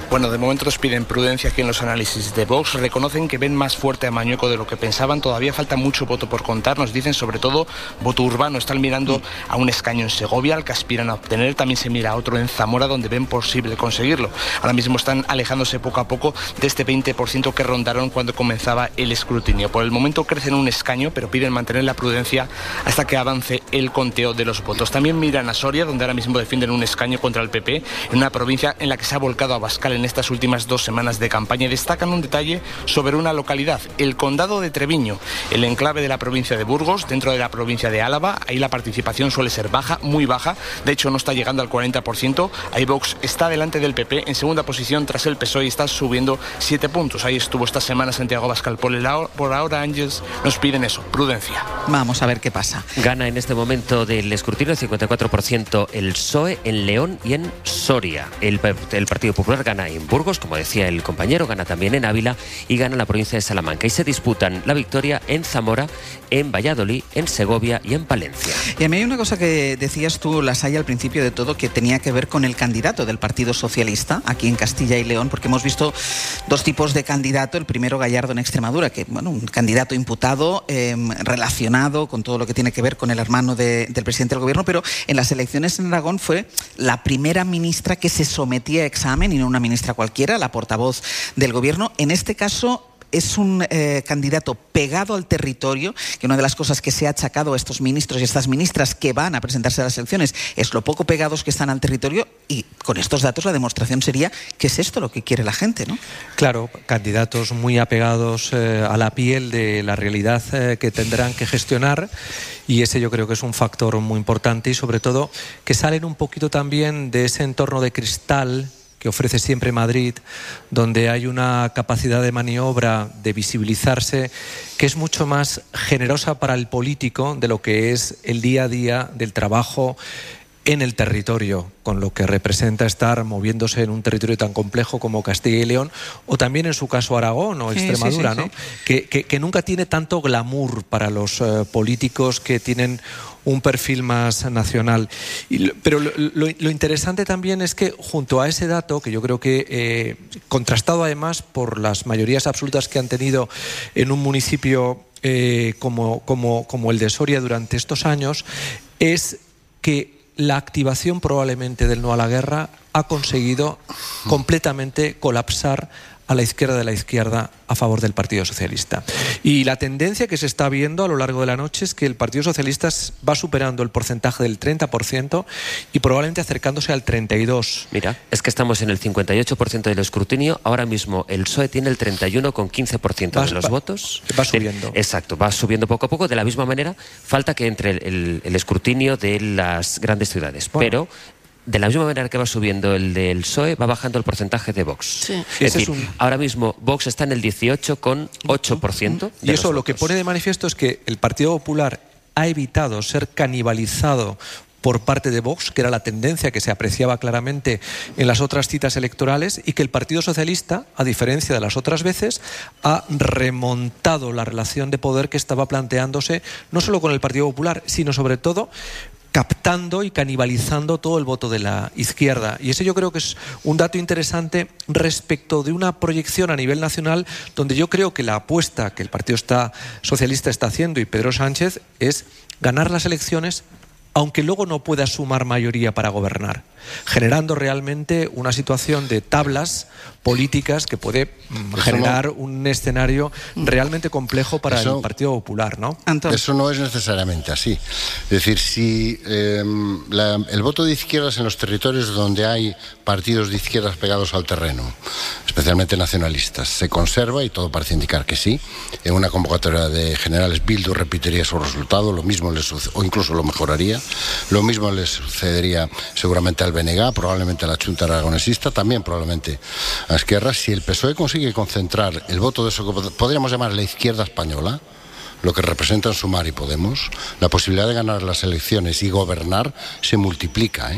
Bueno, de momento nos piden prudencia aquí en los análisis de Vox. Reconocen que ven más fuerte a Mañueco de lo que pensaban. Todavía falta mucho voto por contar. Nos dicen sobre todo voto urbano. Están mirando a un escaño en Segovia, al que aspiran a obtener. También se mira a otro en Zamora, donde ven posible conseguirlo. Ahora mismo están alejándose poco a poco de este veinte por ciento que rondaron cuando comenzaba el escrutinio. Por el momento crecen un escaño, pero piden mantener la prudencia hasta que avance el conteo de los votos. También miran a Soria, donde ahora mismo defienden un escaño contra el P P, en una provincia en la que se ha volcado Abascal en estas últimas dos semanas de campaña, y destacan un detalle sobre una localidad, el condado de Treviño, el enclave de la provincia de Burgos, dentro de la provincia de Álava. Ahí la participación suele ser baja, muy baja, de hecho no está llegando al cuarenta por ciento. Ahí Vox está delante del P P, en segunda posición tras el P S O E, y está subiendo siete puntos. Ahí estuvo esta semana Santiago Abascal. Por, el, por ahora, Ángeles, nos piden eso, prudencia. Vamos a ver qué pasa. Gana en este momento del escrutinio el cincuenta y cuatro por ciento el P S O E en León y en Soria. El, el Partido Popular gana en Burgos, como decía el compañero, gana también en Ávila y gana en la provincia de Salamanca. Y se disputan la victoria en Zamora, en Valladolid, en Segovia y en Palencia. Y a mí hay una cosa que decías tú, Lasalla, al principio de todo, que tenía que ver con el candidato del Partido Socialista aquí en Castilla y León, porque hemos visto dos tipos de candidato. El primero, Gallardo, en Extremadura, que bueno, un candidato imputado eh, relacionado con todo lo que tiene que ver con el hermano de, del presidente del gobierno, pero en las elecciones en Aragón fue la primera ministra que se sometía a examen, y no una ministra cualquiera, la portavoz del gobierno. En este caso es un eh, candidato pegado al territorio, que una de las cosas que se ha achacado a estos ministros y estas ministras que van a presentarse a las elecciones es lo poco pegados que están al territorio, y con estos datos la demostración sería que es esto lo que quiere la gente, ¿no? Claro, candidatos muy apegados eh, a la piel de la realidad eh, que tendrán que gestionar, y ese yo creo que es un factor muy importante, y sobre todo que salen un poquito también de ese entorno de cristal que ofrece siempre Madrid, donde hay una capacidad de maniobra, de visibilizarse, que es mucho más generosa para el político de lo que es el día a día del trabajo en el territorio, con lo que representa estar moviéndose en un territorio tan complejo como Castilla y León, o también en su caso Aragón o Extremadura, sí, sí, sí, ¿no? Sí. Que, que, que nunca tiene tanto glamour para los uh, políticos que tienen un perfil más nacional. Y, pero lo, lo, lo interesante también es que junto a ese dato, que yo creo que eh, contrastado además por las mayorías absolutas que han tenido en un municipio eh, como, como, como el de Soria durante estos años, es que la activación probablemente del no a la guerra ha conseguido completamente colapsar a la izquierda de la izquierda a favor del Partido Socialista. Y la tendencia que se está viendo a lo largo de la noche es que el Partido Socialista va superando el porcentaje del treinta por ciento y probablemente acercándose al treinta y dos por ciento. Mira, es que estamos en el cincuenta y ocho por ciento del escrutinio. Ahora mismo el P S O E tiene el treinta y uno coma quince por ciento de los va, votos. Va subiendo. Exacto, va subiendo poco a poco. De la misma manera, falta que entre el, el, el escrutinio de las grandes ciudades. Bueno. Pero de la misma manera que va subiendo el del P S O E, va bajando el porcentaje de Vox. Sí. Es decir, es un... ahora mismo Vox está en el dieciocho coma ocho por ciento. Y eso lo que pone de manifiesto es que el Partido Popular ha evitado ser canibalizado por parte de Vox, que era la tendencia que se apreciaba claramente en las otras citas electorales, y que el Partido Socialista, a diferencia de las otras veces, ha remontado la relación de poder que estaba planteándose no solo con el Partido Popular, sino sobre todo captando y canibalizando todo el voto de la izquierda. Y ese yo creo que es un dato interesante respecto de una proyección a nivel nacional, donde yo creo que la apuesta que el Partido está, Socialista está haciendo, y Pedro Sánchez, es ganar las elecciones aunque luego no pueda sumar mayoría para gobernar, generando realmente una situación de tablas políticas que puede eso generar no, un escenario realmente complejo para eso, el Partido Popular, ¿no? Entonces, eso no es necesariamente así. Es decir, si eh, la, el voto de izquierdas en los territorios donde hay partidos de izquierdas pegados al terreno, especialmente nacionalistas, se conserva, y todo parece indicar que sí, en una convocatoria de generales Bildu repetiría su resultado, lo mismo les sucede, o incluso lo mejoraría. Lo mismo les sucedería seguramente al B N G, probablemente a la Chunta Aragonesista, también probablemente a Esquerra. Si el P S O E consigue concentrar el voto de eso que podríamos llamar la izquierda española, lo que representan Sumar y Podemos, la posibilidad de ganar las elecciones y gobernar se multiplica, ¿eh?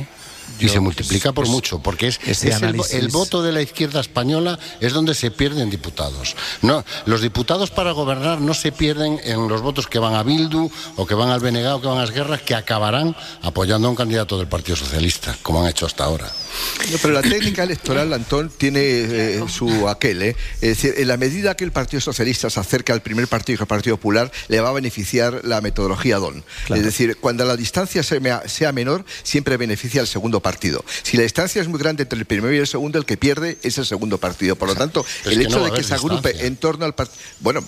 Y se multiplica por mucho, porque es, es el, el voto de la izquierda española es donde se pierden diputados. No, los diputados para gobernar no se pierden en los votos que van a Bildu o que van al B N G o que van a Esquerra, que acabarán apoyando a un candidato del Partido Socialista, como han hecho hasta ahora. No, pero la técnica electoral, Antón, tiene eh, su aquel. ¿eh? Es decir, en la medida que el Partido Socialista se acerca al primer partido, que el Partido Popular, le va a beneficiar la metodología D O N. Claro. Es decir, cuando la distancia sea menor, siempre beneficia al segundo partido. Si la distancia es muy grande entre el primero y el segundo, el que pierde es el segundo partido. Por lo tanto, es el hecho no de que se agrupe distancia. en torno al partido... Bueno,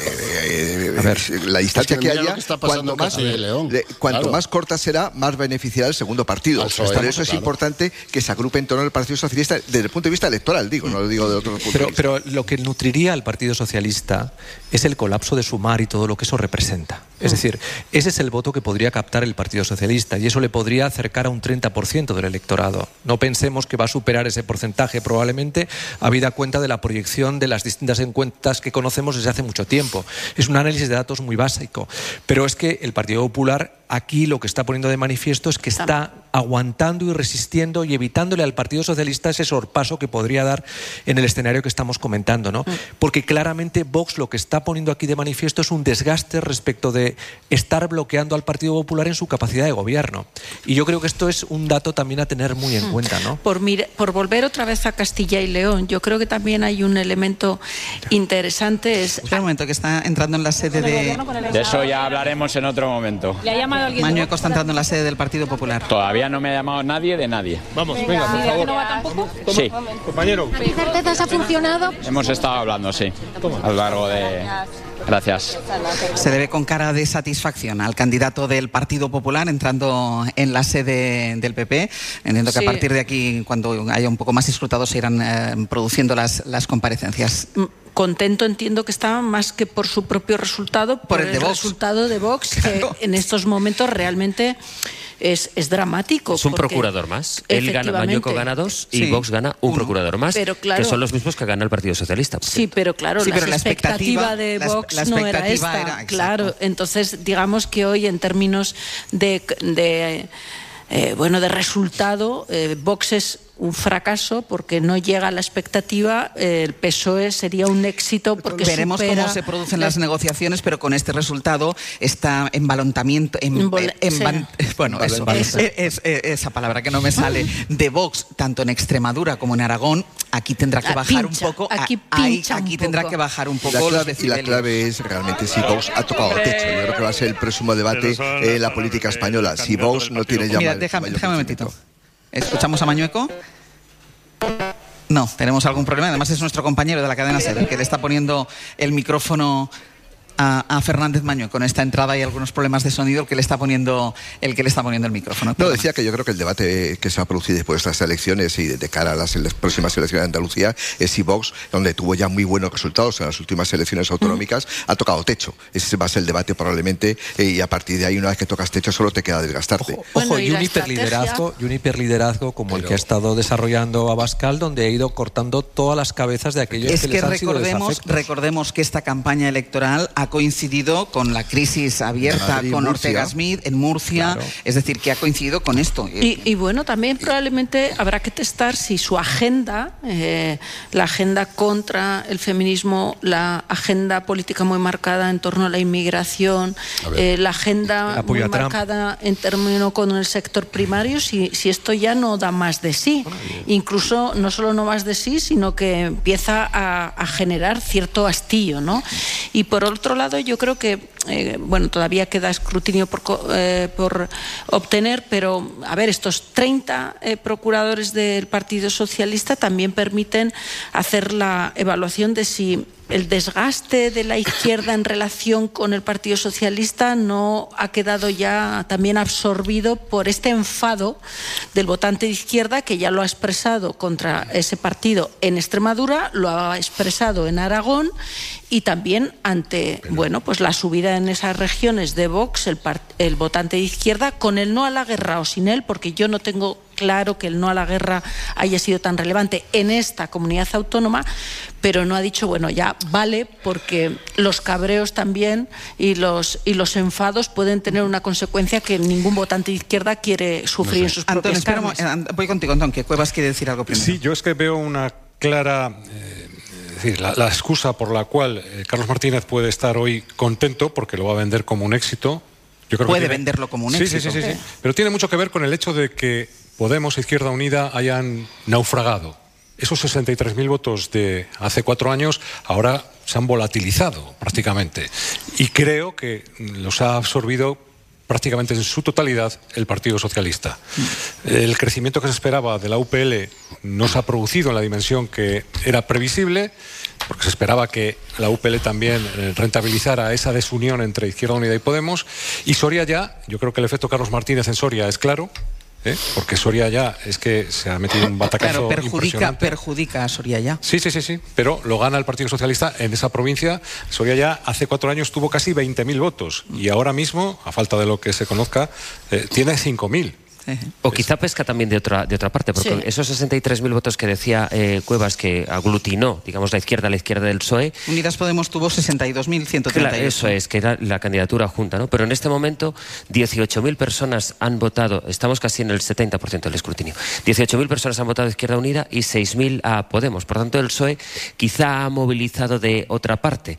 eh, eh, la distancia es que, que haya, que cuanto, más, León. Le, cuanto claro. más corta será, más beneficiará al segundo partido. Por eso claro. es importante que se agrupe en torno al Partido Socialista desde el punto de vista electoral, digo, no lo digo de otro punto pero, de vista. Pero lo que nutriría al Partido Socialista es el colapso de Sumar y todo lo que eso representa. Es decir, ese es el voto que podría captar el Partido Socialista y eso le podría acercar a un treinta por ciento del electorado. No pensemos que va a superar ese porcentaje probablemente, habida cuenta de la proyección de las distintas encuestas que conocemos desde hace mucho tiempo. Es un análisis de datos muy básico, pero es que el Partido Popular aquí lo que está poniendo de manifiesto es que está aguantando y resistiendo y evitándole al Partido Socialista ese sorpaso que podría dar en el escenario que estamos comentando, ¿no? Porque claramente Vox lo que está poniendo aquí de manifiesto es un desgaste respecto de estar bloqueando al Partido Popular en su capacidad de gobierno. Y yo creo que esto es un dato también a tener muy en cuenta, ¿no? Por, mire, por volver otra vez a Castilla y León, yo creo que también hay un elemento interesante. Es... Espera un momento, que está entrando en la sede de... De eso ya hablaremos en otro momento. ¿Le ha llamado alguien? Mañueco está entrando en la sede del Partido Popular. Todavía no me ha llamado nadie de nadie. Vamos, venga, venga por favor. ¿No va tampoco? Sí. Compañero. ¿Certezas ha funcionado? Hemos estado hablando, sí, a lo largo de... Gracias. Se le ve con cara de satisfacción al candidato del Partido Popular entrando en la sede del P P. Entiendo que sí. A partir de aquí, cuando haya un poco más escrutado, se irán eh, produciendo las, las comparecencias. Contento entiendo que está más que por su propio resultado, por, por el, el de resultado de Vox, claro. que en estos momentos realmente es, es dramático. Es un procurador más. Él gana, Mañueco gana dos y sí. Vox gana un Uno. procurador más, pero claro, que son los mismos que gana el Partido Socialista. Sí, pero claro, sí, pero la, expectativa, expectativa de Vox la, la no era esta. Era, claro, entonces digamos que hoy en términos de... de eh, bueno, de resultado, eh, Vox es un fracaso porque no llega a la expectativa. El P S O E sería un éxito porque veremos supera... cómo se producen las negociaciones, pero con este resultado está embalantamiento en, en, en, sí. bueno eso, es, es, es, esa palabra que no me sale de Vox tanto en Extremadura como en Aragón. Aquí tendrá que bajar pincha, un poco aquí, ahí, pincha aquí un tendrá poco. que bajar un poco la clave, los decibelios. Y la clave es realmente si Vox ha tocado techo. Yo creo que va a ser el próximo debate en la política española. Si Vox no tiene ya... Mira, déjame, déjame un momentito. ¿Escuchamos a Mañueco? No, tenemos algún problema. Además es nuestro compañero de la cadena SER que le está poniendo el micrófono a, a Fernández Mañueco. Con esta entrada hay algunos problemas de sonido el que le está poniendo el que le está poniendo el micrófono. No, decía que yo creo que el debate que se va a producir después de estas elecciones y de, de cara a las, las próximas elecciones de Andalucía es si Vox, donde tuvo ya muy buenos resultados en las últimas elecciones autonómicas, mm. ha tocado techo. Ese va a ser el debate probablemente eh, y a partir de ahí, una vez que tocas techo, solo te queda desgastarte. Ojo, bueno, ojo y, y un hiperliderazgo, y un hiperliderazgo como Pero... el que ha estado desarrollando Abascal, donde ha ido cortando todas las cabezas de aquellos es que, que les han recordemos, sido recordemos que esta campaña electoral ha coincidido con la crisis abierta Madrid, con Ortega Murcia. Smith en Murcia, claro. Es decir, que ha coincidido con esto. Y, y bueno, también probablemente habrá que testar si su agenda, eh, la agenda contra el feminismo, la agenda política muy marcada en torno a la inmigración, eh, la agenda muy marcada en términos con el sector primario, si, si esto ya no da más de sí. Incluso no solo no más de sí, sino que empieza a, a generar cierto hastío, ¿no? Y por otro lado, yo creo que Eh, bueno, todavía queda escrutinio por, eh, por obtener, pero a ver, estos treinta eh, procuradores del Partido Socialista también permiten hacer la evaluación de si el desgaste de la izquierda en relación con el Partido Socialista no ha quedado ya también absorbido por este enfado del votante de izquierda, que ya lo ha expresado contra ese partido en Extremadura, lo ha expresado en Aragón y también ante Pero... bueno, pues la subida en esas regiones de Vox, el, part- el votante de izquierda, con el no a la guerra o sin él, porque yo no tengo claro que el no a la guerra haya sido tan relevante en esta comunidad autónoma, pero no ha dicho, bueno, ya vale, porque los cabreos también y los, y los enfados pueden tener una consecuencia que ningún votante de izquierda quiere sufrir no sé. en sus Antón, propias espera, carnes. Voy contigo, Antón, que Cuevas quiere decir algo primero. Sí, yo es que veo una clara... Eh, es decir, la, la excusa por la cual eh, Carlos Martínez puede estar hoy contento, porque lo va a vender como un éxito. Yo creo puede que tiene... venderlo como un sí, éxito. Sí, sí, sí, sí. Pero tiene mucho que ver con el hecho de que Podemos e Izquierda Unida hayan naufragado. Esos sesenta y tres mil votos de hace cuatro años ahora se han volatilizado prácticamente. Y creo que los ha absorbido prácticamente en su totalidad el Partido Socialista. El crecimiento que se esperaba de la U P L no se ha producido en la dimensión que era previsible, porque se esperaba que la U P L también rentabilizara esa desunión entre Izquierda Unida y Podemos. Y Soria ya, yo creo que el efecto Carlos Martínez en Soria es claro, ¿eh? Porque Soria ya es que se ha metido un batacazo claro, perjudica, impresionante. perjudica a Soria ya. Sí, sí, sí, sí, pero lo gana el Partido Socialista en esa provincia. Soria ya hace cuatro años tuvo casi veinte mil votos y ahora mismo, a falta de lo que se conozca, eh, tiene cinco mil. O quizá pesca también de otra, de otra parte, porque sí. esos sesenta y tres mil votos que decía eh, Cuevas, que aglutinó, digamos, la izquierda, la izquierda del P S O E. Unidas Podemos tuvo sesenta y dos mil ciento treinta y ocho. Claro, eso es, que era la candidatura junta, ¿no? Pero en este momento dieciocho mil personas han votado, estamos casi en el setenta por ciento del escrutinio, dieciocho mil personas han votado a Izquierda Unida y seis mil a Podemos. Por tanto, el P S O E quizá ha movilizado de otra parte.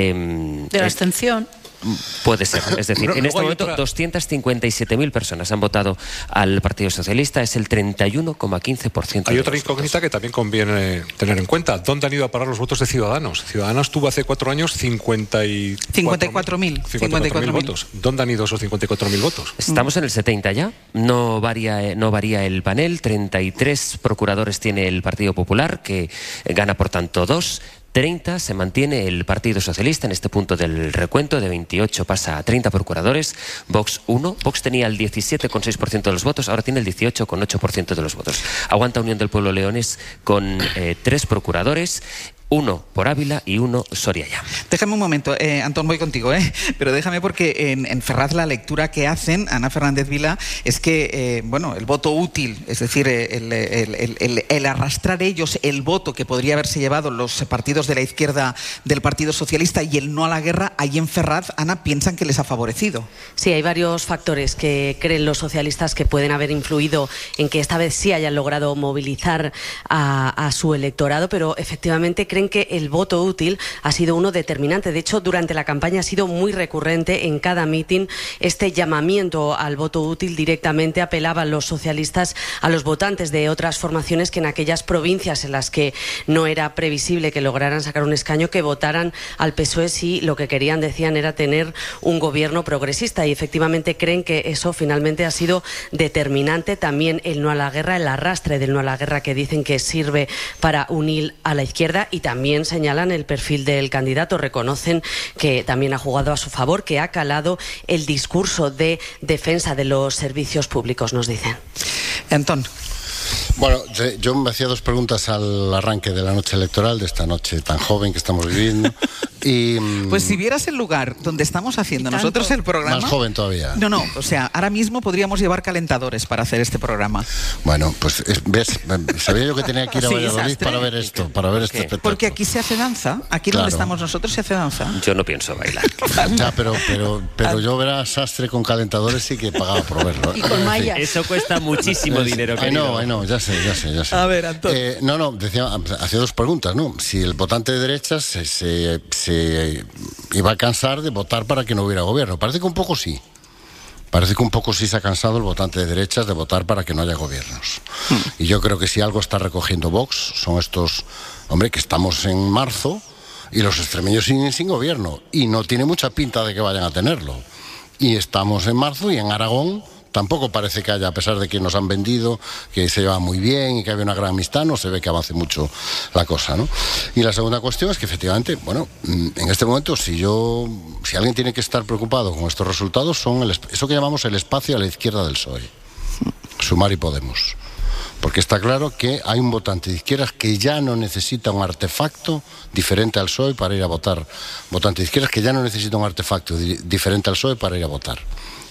Eh, de la abstención. Puede ser, es decir, no, en este momento otra... doscientas cincuenta y siete mil personas han votado al Partido Socialista, es el treinta y uno coma quince por ciento. Hay otra incógnita que también conviene tener en cuenta. ¿Dónde han ido a parar los votos de Ciudadanos? Ciudadanos tuvo hace cuatro años cincuenta y cuatro mil votos. ¿Dónde han ido esos cincuenta y cuatro mil votos? Estamos en el setenta ya, no varía, no varía el panel, treinta y tres procuradores tiene el Partido Popular, que gana por tanto dos. treinta se mantiene el Partido Socialista en este punto del recuento, de veintiocho pasa a treinta procuradores, Vox uno, Vox tenía el diecisiete coma seis por ciento de los votos, ahora tiene el dieciocho coma ocho por ciento de los votos. Aguanta Unión del Pueblo Leones con eh, tres procuradores, uno por Ávila y uno Soria ya. Déjame un momento, eh, Antón, voy contigo, ¿eh? pero déjame porque en, en Ferraz la lectura que hacen, Ana Fernández Vila, es que, eh, bueno, el voto útil, es decir, el, el, el, el, el arrastrar ellos el voto que podría haberse llevado los partidos de la izquierda del Partido Socialista y el no a la guerra, ahí en Ferraz, Ana, piensan que les ha favorecido. Sí, hay varios factores que creen los socialistas que pueden haber influido en que esta vez sí hayan logrado movilizar a, a su electorado, pero efectivamente creen que el voto útil ha sido uno determinante. De hecho, durante la campaña ha sido muy recurrente en cada mitin este llamamiento al voto útil. Directamente apelaban los socialistas a los votantes de otras formaciones que en aquellas provincias en las que no era previsible que lograran sacar un escaño, que votaran al P S O E si lo que querían, decían, era tener un gobierno progresista, y efectivamente creen que eso finalmente ha sido determinante. También el no a la guerra, el arrastre del no a la guerra, que dicen que sirve para unir a la izquierda, y también señalan el perfil del candidato, reconocen que también ha jugado a su favor, que ha calado el discurso de defensa de los servicios públicos, nos dicen. Antón. Bueno, yo me hacía dos preguntas al arranque de la noche electoral, de esta noche tan joven que estamos viviendo. Y, pues si vieras el lugar donde estamos haciendo nosotros el programa... Más joven todavía. No, no, o sea, ahora mismo podríamos llevar calentadores para hacer este programa. Bueno, pues es, ves, sabía yo que tenía que ir a sí, Valladolid para ver esto, para ver este espectáculo. Porque aquí se hace danza, aquí claro. donde estamos nosotros se hace danza. Yo no pienso bailar. Ya, pero, pero, pero yo ver a Sastre con calentadores sí que pagaba por verlo. Y con mallas. Eso cuesta muchísimo dinero. Ay, no, ay, no, ya sé, ya sé, ya sé. A ver, Antón. Eh, no, no, decía, hacía dos preguntas, ¿no? Si el votante de derechas se, se, se iba a cansar de votar para que no hubiera gobierno. Parece que un poco sí. Parece que un poco sí se ha cansado el votante de derechas de votar para que no haya gobiernos. Hmm. Y yo creo que si algo está recogiendo Vox son estos, hombre, que estamos en marzo y los extremeños siguen sin gobierno. Y no tiene mucha pinta de que vayan a tenerlo. Y estamos en marzo y en Aragón tampoco parece que haya, a pesar de que nos han vendido, que se lleva muy bien y que había una gran amistad, no se ve que avance mucho la cosa, ¿no? Y la segunda cuestión es que efectivamente, bueno, en este momento, si yo, si alguien tiene que estar preocupado con estos resultados, son el, eso que llamamos el espacio a la izquierda del P S O E, Sumar y Podemos. Porque está claro que hay un votante de izquierdas que ya no necesita un artefacto diferente al P S O E para ir a votar. Votante de izquierdas que ya no necesita un artefacto di- diferente al P S O E para ir a votar.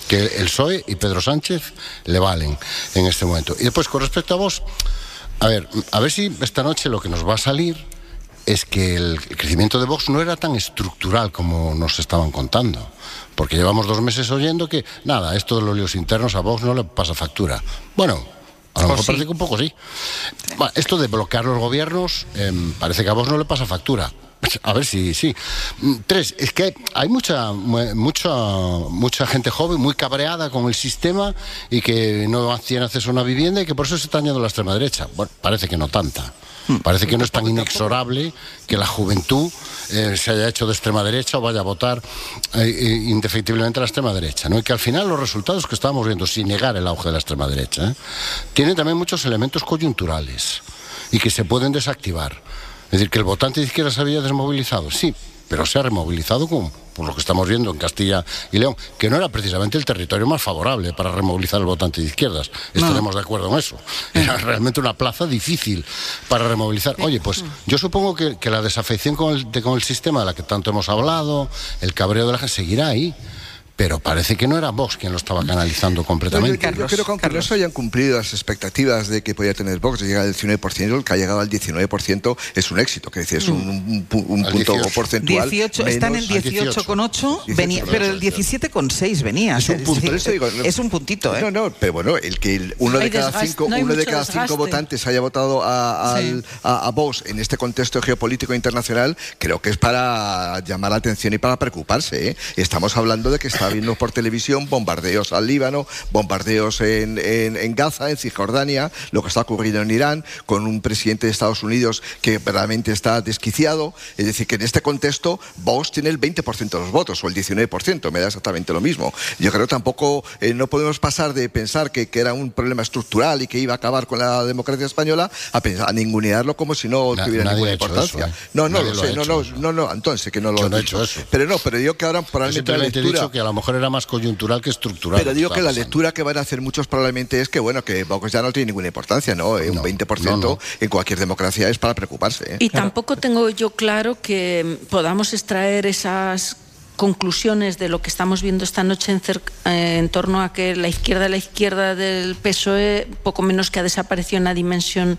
que el P S O E y Pedro Sánchez le valen en este momento. Y después, con respecto a vos, a ver, a ver si esta noche lo que nos va a salir es que el crecimiento de Vox no era tan estructural como nos estaban contando. Porque llevamos dos meses oyendo que, nada, esto de los líos internos a Vox no le pasa factura. Bueno, a lo mejor sí. Parece que un poco sí. Bueno, esto de bloquear los gobiernos, eh, parece que a Vox no le pasa factura. A ver si sí. Tres, es que hay, hay mucha, mucha, mucha gente joven muy cabreada con el sistema y que no tiene acceso a una vivienda y que por eso se está yendo a la extrema derecha. Bueno, parece que no tanta. Parece que no es tan inexorable que la juventud eh, se haya hecho de extrema derecha o vaya a votar eh, indefectiblemente a la extrema derecha, ¿no? Y que al final los resultados que estamos viendo, sin negar el auge de la extrema derecha, ¿eh? tienen también muchos elementos coyunturales y que se pueden desactivar. Es decir, que el votante de izquierda se había desmovilizado, sí, pero se ha removilizado con, por lo que estamos viendo en Castilla y León, que no era precisamente el territorio más favorable para removilizar al votante de izquierdas. Estaremos no. de acuerdo en eso. Era realmente una plaza difícil para removilizar. Oye, pues yo supongo que, que la desafección con el, de, con el sistema de la que tanto hemos hablado, el cabreo de la gente, seguirá ahí. Pero parece que no era Vox quien lo estaba canalizando completamente. No, yo, yo, yo creo que aunque Carlos. no se hayan cumplido las expectativas de que podía tener Vox de llegar al diecinueve por ciento, el que ha llegado al diecinueve por ciento es un éxito, que es un, un, un, un punto dieciocho. porcentual. dieciocho, está en el dieciocho coma ocho, venía, pero el diecisiete coma seis venía. Es un, punto, es, decir, digo, es un puntito, ¿eh? No, no, pero bueno, el que el, uno, de cada, desgaste, cinco, no uno de cada cinco votantes haya votado a, a, sí. a, a Vox en este contexto geopolítico internacional, creo que es para llamar la atención y para preocuparse, ¿eh? Estamos hablando de que está viendo por televisión bombardeos al Líbano, bombardeos en, en, en Gaza, en Cisjordania, lo que está ocurriendo en Irán, con un presidente de Estados Unidos que verdaderamente está desquiciado. Es decir, que en este contexto Vox tiene el veinte por ciento de los votos, o el diecinueve por ciento, me da exactamente lo mismo. Yo creo que tampoco eh, no podemos pasar de pensar que, que era un problema estructural y que iba a acabar con la democracia española a, pensar, a ningunearlo como si no Na, tuviera ninguna importancia. Eso, ¿eh? No, no nadie lo sé, lo no, no, no, no, entonces que no lo yo he no dicho. He hecho eso. Pero no, pero yo que ahora probablemente la lectura... he dicho que a lo mejor era más coyuntural que estructural. Pero digo que la lectura que van a hacer muchos probablemente es que, bueno, que Vox ya no tiene ninguna importancia, ¿no? Un no, veinte por ciento no, no. en cualquier democracia es para preocuparse, ¿eh? Y claro. Tampoco tengo yo claro que podamos extraer esas conclusiones de lo que estamos viendo esta noche en, cer- eh, en torno a que la izquierda la izquierda del P S O E poco menos que ha desaparecido en la dimensión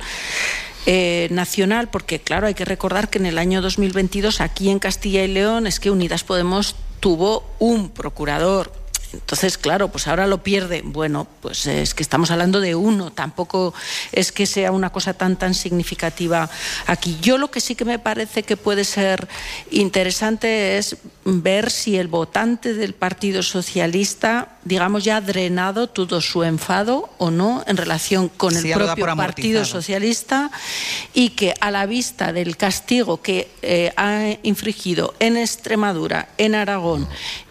Eh, nacional, porque claro, hay que recordar que en el año dos mil veintidós aquí en Castilla y León es que Unidas Podemos tuvo un procurador. Entonces, claro, pues ahora lo pierde. Bueno, pues es que estamos hablando de uno, tampoco es que sea una cosa tan tan significativa aquí. Yo lo que sí que me parece que puede ser interesante es ver si el votante del Partido Socialista, digamos, ya ha drenado todo su enfado o no en relación con el sí, propio Partido Socialista, y que a la vista del castigo que eh, ha infligido en Extremadura, en Aragón,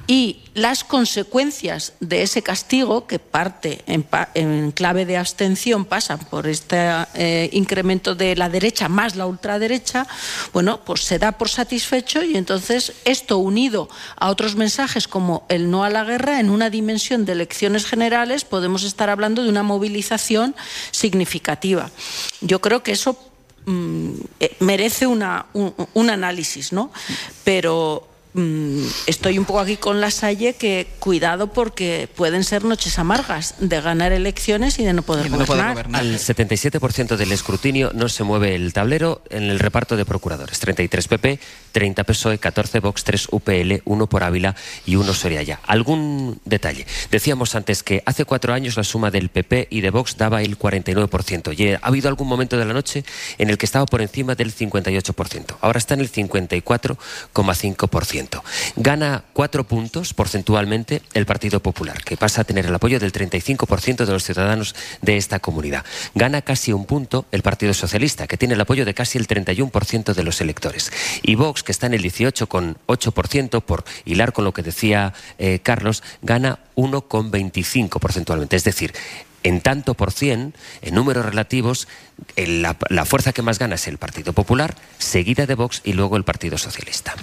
y las consecuencias de ese castigo, que parte en, pa en clave de abstención, pasan por este eh, incremento de la derecha más la ultraderecha, bueno, pues se da por satisfecho, y entonces esto unido a otros mensajes como el no a la guerra, en una dimensión de elecciones generales podemos estar hablando de una movilización significativa. Yo creo que eso mmm, merece una, un, un análisis, ¿no? Pero estoy un poco aquí con la Salle, que cuidado, porque pueden ser noches amargas de ganar elecciones y de no poder, y de no gobernar. poder gobernar. Al setenta y siete por ciento del escrutinio no se mueve el tablero en el reparto de procuradores. treinta y tres P P, treinta P S O E, catorce Vox, tres U P L, uno por Ávila y uno Soriaya. ¿Algún detalle? Decíamos antes que hace cuatro años la suma del P P y de Vox daba el cuarenta y nueve por ciento. Y ha habido algún momento de la noche en el que estaba por encima del cincuenta y ocho por ciento. Ahora está en el cincuenta y cuatro coma cinco por ciento. Gana cuatro puntos porcentualmente el Partido Popular, que pasa a tener el apoyo del treinta y cinco por ciento de los ciudadanos de esta comunidad. Gana casi un punto el Partido Socialista, que tiene el apoyo de casi el treinta y uno por ciento de los electores. Y Vox, que está en el dieciocho coma ocho por ciento, por hilar con lo que decía eh, Carlos, gana uno coma veinticinco porcentualmente. Es decir, en tanto por cien, en números relativos, la, la fuerza que más gana es el Partido Popular, seguida de Vox y luego el Partido Socialista.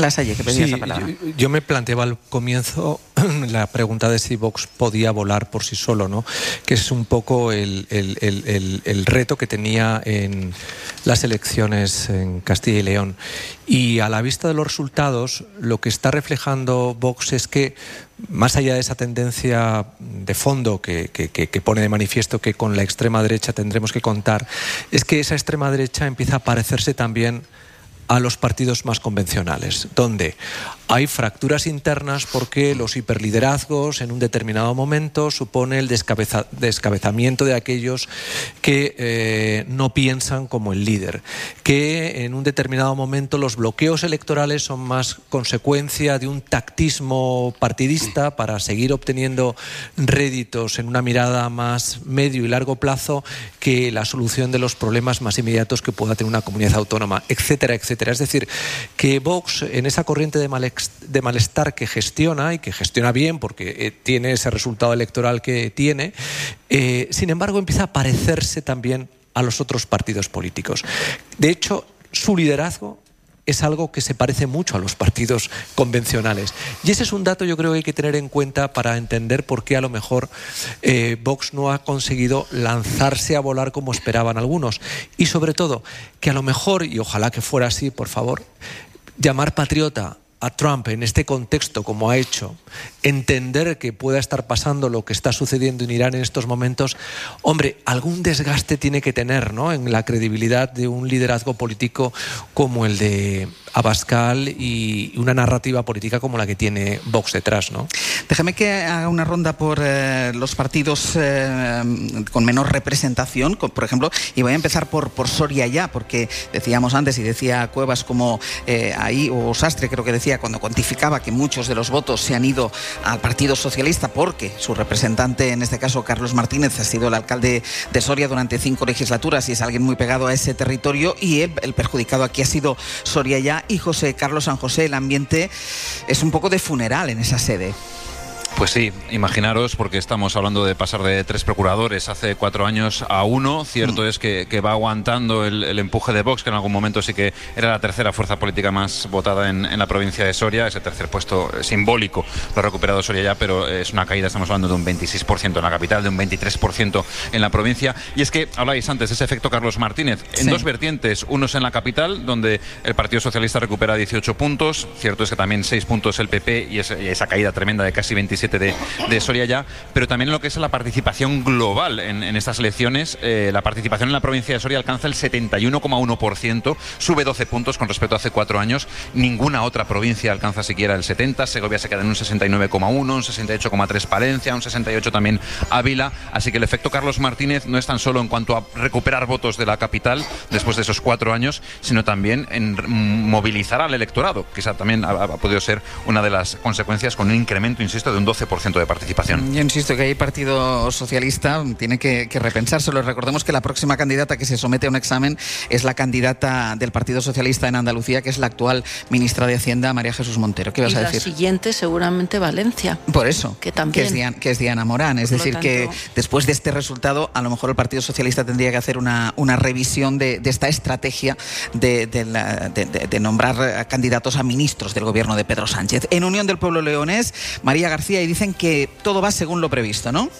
Lasalle, que pedía sí, esa palabra. Yo, yo me planteaba al comienzo la pregunta de si Vox podía volar por sí solo, ¿no? Que es un poco el, el, el, el, el reto que tenía en las elecciones en Castilla y León. Y a la vista de los resultados, lo que está reflejando Vox es que, más allá de esa tendencia de fondo que, que, que pone de manifiesto que con la extrema derecha tendremos que contar, es que esa extrema derecha empieza a parecerse también a los partidos más convencionales, donde hay fracturas internas porque los hiperliderazgos en un determinado momento supone el descabeza, descabezamiento de aquellos que eh, no piensan como el líder, que en un determinado momento los bloqueos electorales son más consecuencia de un tactismo partidista para seguir obteniendo réditos en una mirada más medio y largo plazo que la solución de los problemas más inmediatos que pueda tener una comunidad autónoma, etcétera, etcétera. Es decir, que Vox, en esa corriente de malestar que gestiona, y que gestiona bien porque eh, tiene ese resultado electoral que tiene, eh, sin embargo empieza a parecerse también a los otros partidos políticos. De hecho, su liderazgo es algo que se parece mucho a los partidos convencionales. Y ese es un dato, yo creo, que hay que tener en cuenta para entender por qué a lo mejor eh, Vox no ha conseguido lanzarse a volar como esperaban algunos. Y sobre todo, que a lo mejor, y ojalá que fuera así, por favor, llamar patriota a Trump en este contexto, como ha hecho, entender que pueda estar pasando lo que está sucediendo en Irán en estos momentos, hombre, algún desgaste tiene que tener, ¿no?, en la credibilidad de un liderazgo político como el de Abascal y una narrativa política como la que tiene Vox detrás, ¿no? Déjame que haga una ronda por eh, los partidos eh, con menor representación, con, por ejemplo, y voy a empezar por, por Soria ya, porque decíamos antes, y decía Cuevas como eh, ahí, o Sastre creo que decía, cuando cuantificaba que muchos de los votos se han ido al Partido Socialista porque su representante, en este caso Carlos Martínez, ha sido el alcalde de Soria durante cinco legislaturas y es alguien muy pegado a ese territorio, y el, el perjudicado aquí ha sido Soria ya y José Carlos San José. El ambiente es un poco de funeral en esa sede. Pues sí, imaginaros, porque estamos hablando de pasar de tres procuradores hace cuatro años a uno. Cierto mm. es que, que va aguantando el, el empuje de Vox, que en algún momento sí que era la tercera fuerza política más votada en, en la provincia de Soria. Ese tercer puesto simbólico lo ha recuperado Soria ya, pero es una caída, estamos hablando de un veintiséis por ciento en la capital, de un veintitrés por ciento en la provincia. Y es que hablabais antes de ese efecto Carlos Martínez, en sí. dos vertientes. Uno es en la capital, donde el Partido Socialista recupera dieciocho puntos. Cierto es que también seis puntos el P P y, es, y esa caída tremenda de casi veintisiete De, de Soria ya, pero también en lo que es la participación global en, en estas elecciones. Eh, la participación en la provincia de Soria alcanza el setenta y uno coma uno por ciento, sube doce puntos con respecto a hace cuatro años. Ninguna otra provincia alcanza siquiera el setenta. Segovia se queda en un sesenta y nueve coma uno, un sesenta y ocho coma tres Palencia, un sesenta y ocho también Ávila. Así que el efecto Carlos Martínez no es tan solo en cuanto a recuperar votos de la capital después de esos cuatro años, sino también en movilizar al electorado, que esa también ha, ha podido ser una de las consecuencias, con un incremento, insisto, de un doce por ciento de participación. Yo insisto que ahí Partido Socialista tiene que, que repensárselo. Recordemos que la próxima candidata que se somete a un examen es la candidata del Partido Socialista en Andalucía, que es la actual ministra de Hacienda, María Jesús Montero. ¿Qué vas y a decir? La siguiente seguramente Valencia. Por eso, que, también. que, es, Diana, que es Diana Morán. Es Por decir, tanto... que después de este resultado, a lo mejor el Partido Socialista tendría que hacer una, una revisión de, de esta estrategia de, de, la, de, de, de nombrar candidatos a ministros del gobierno de Pedro Sánchez. En Unión del Pueblo Leonés, María García, y dicen que todo va según lo previsto, ¿no?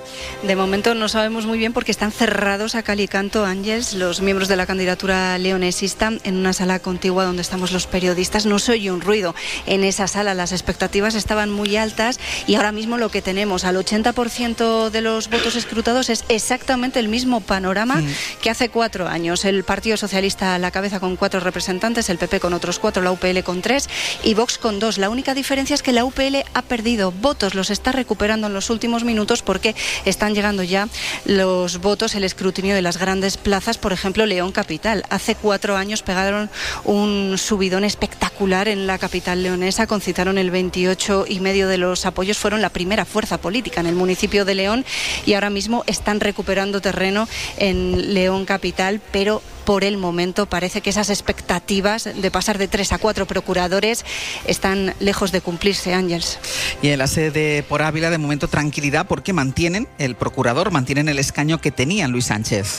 De momento no sabemos muy bien porque están cerrados a cal y canto, Ángels, los miembros de la candidatura leonesista, en una sala contigua donde estamos los periodistas. No se oye un ruido en esa sala, las expectativas estaban muy altas y ahora mismo lo que tenemos al ochenta por ciento de los votos escrutados es exactamente el mismo panorama mm. que hace cuatro años. El Partido Socialista a la cabeza con cuatro representantes, el P P con otros cuatro, la U P L con tres y Vox con dos. La única diferencia es que la U P L ha perdido votos, los está recuperando en los últimos minutos porque están llegando ya los votos, el escrutinio de las grandes plazas, por ejemplo, León Capital. Hace cuatro años pegaron un subidón espectacular en la capital leonesa, concitaron el veintiocho y medio de los apoyos, fueron la primera fuerza política en el municipio de León y ahora mismo están recuperando terreno en León Capital, pero por el momento parece que esas expectativas de pasar de tres a cuatro procuradores están lejos de cumplirse, Ángels. Y en la sede por Ávila, de momento tranquilidad porque mantienen, el procurador mantienen el escaño que tenían Luis Sánchez.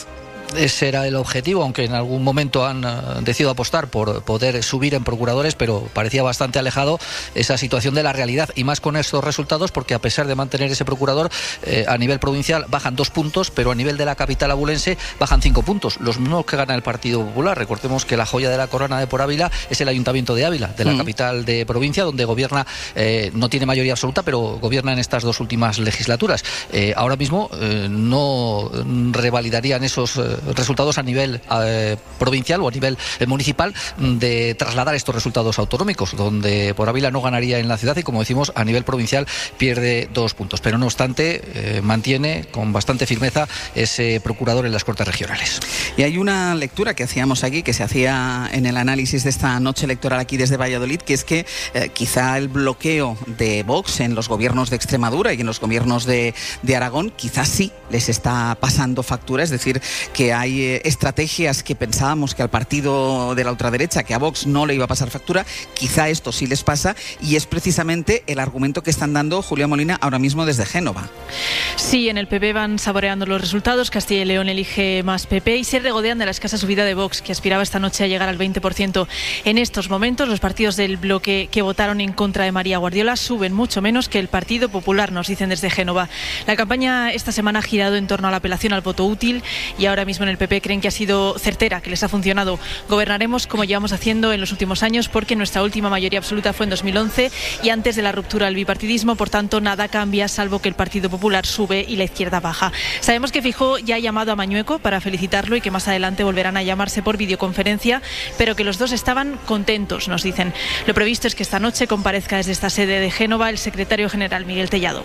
ese era el objetivo, aunque en algún momento han uh, decidido apostar por poder subir en procuradores, pero parecía bastante alejado esa situación de la realidad, y más con estos resultados, porque a pesar de mantener ese procurador, eh, a nivel provincial bajan dos puntos, pero a nivel de la capital abulense bajan cinco puntos, los mismos que gana el Partido Popular. Recordemos que la joya de la corona de Por Ávila es el Ayuntamiento de Ávila, de la mm. capital de provincia, donde gobierna, eh, no tiene mayoría absoluta, pero gobierna en estas dos últimas legislaturas. Eh, ahora mismo eh, no revalidarían esos eh, resultados a nivel eh, provincial o a nivel eh, municipal de trasladar estos resultados autonómicos, donde Por Ávila no ganaría en la ciudad y, como decimos, a nivel provincial pierde dos puntos. Pero no obstante, eh, mantiene con bastante firmeza ese procurador en las Cortes Regionales. Y hay una lectura que hacíamos aquí, que se hacía en el análisis de esta noche electoral aquí desde Valladolid, que es que eh, quizá el bloqueo de Vox en los gobiernos de Extremadura y en los gobiernos de, de Aragón, quizás sí les está pasando factura, es decir, que hay eh, estrategias que pensábamos que al partido de la ultraderecha, que a Vox no le iba a pasar factura, quizá esto sí les pasa, y es precisamente el argumento que están dando Julia Molina ahora mismo desde Génova. Sí, en el P P van saboreando los resultados. Castilla y León elige más P P y se regodean de la escasa subida de Vox, que aspiraba esta noche a llegar al veinte por ciento. En estos momentos, los partidos del bloque que votaron en contra de María Guardiola suben mucho menos que el Partido Popular, nos dicen desde Génova. La campaña esta semana ha girado en torno a la apelación al voto útil, y ahora mismo en el P P creen que ha sido certera, que les ha funcionado. Gobernaremos como llevamos haciendo en los últimos años, porque nuestra última mayoría absoluta fue en dos mil once y antes de la ruptura del bipartidismo. Por tanto, nada cambia, salvo que el Partido Popular sube y la izquierda baja. Sabemos que Feijóo ya ha llamado a Mañueco para felicitarlo y que más adelante volverán a llamarse por videoconferencia, pero que los dos estaban contentos, nos dicen. Lo previsto es que esta noche comparezca desde esta sede de Génova el secretario general Miguel Tellado.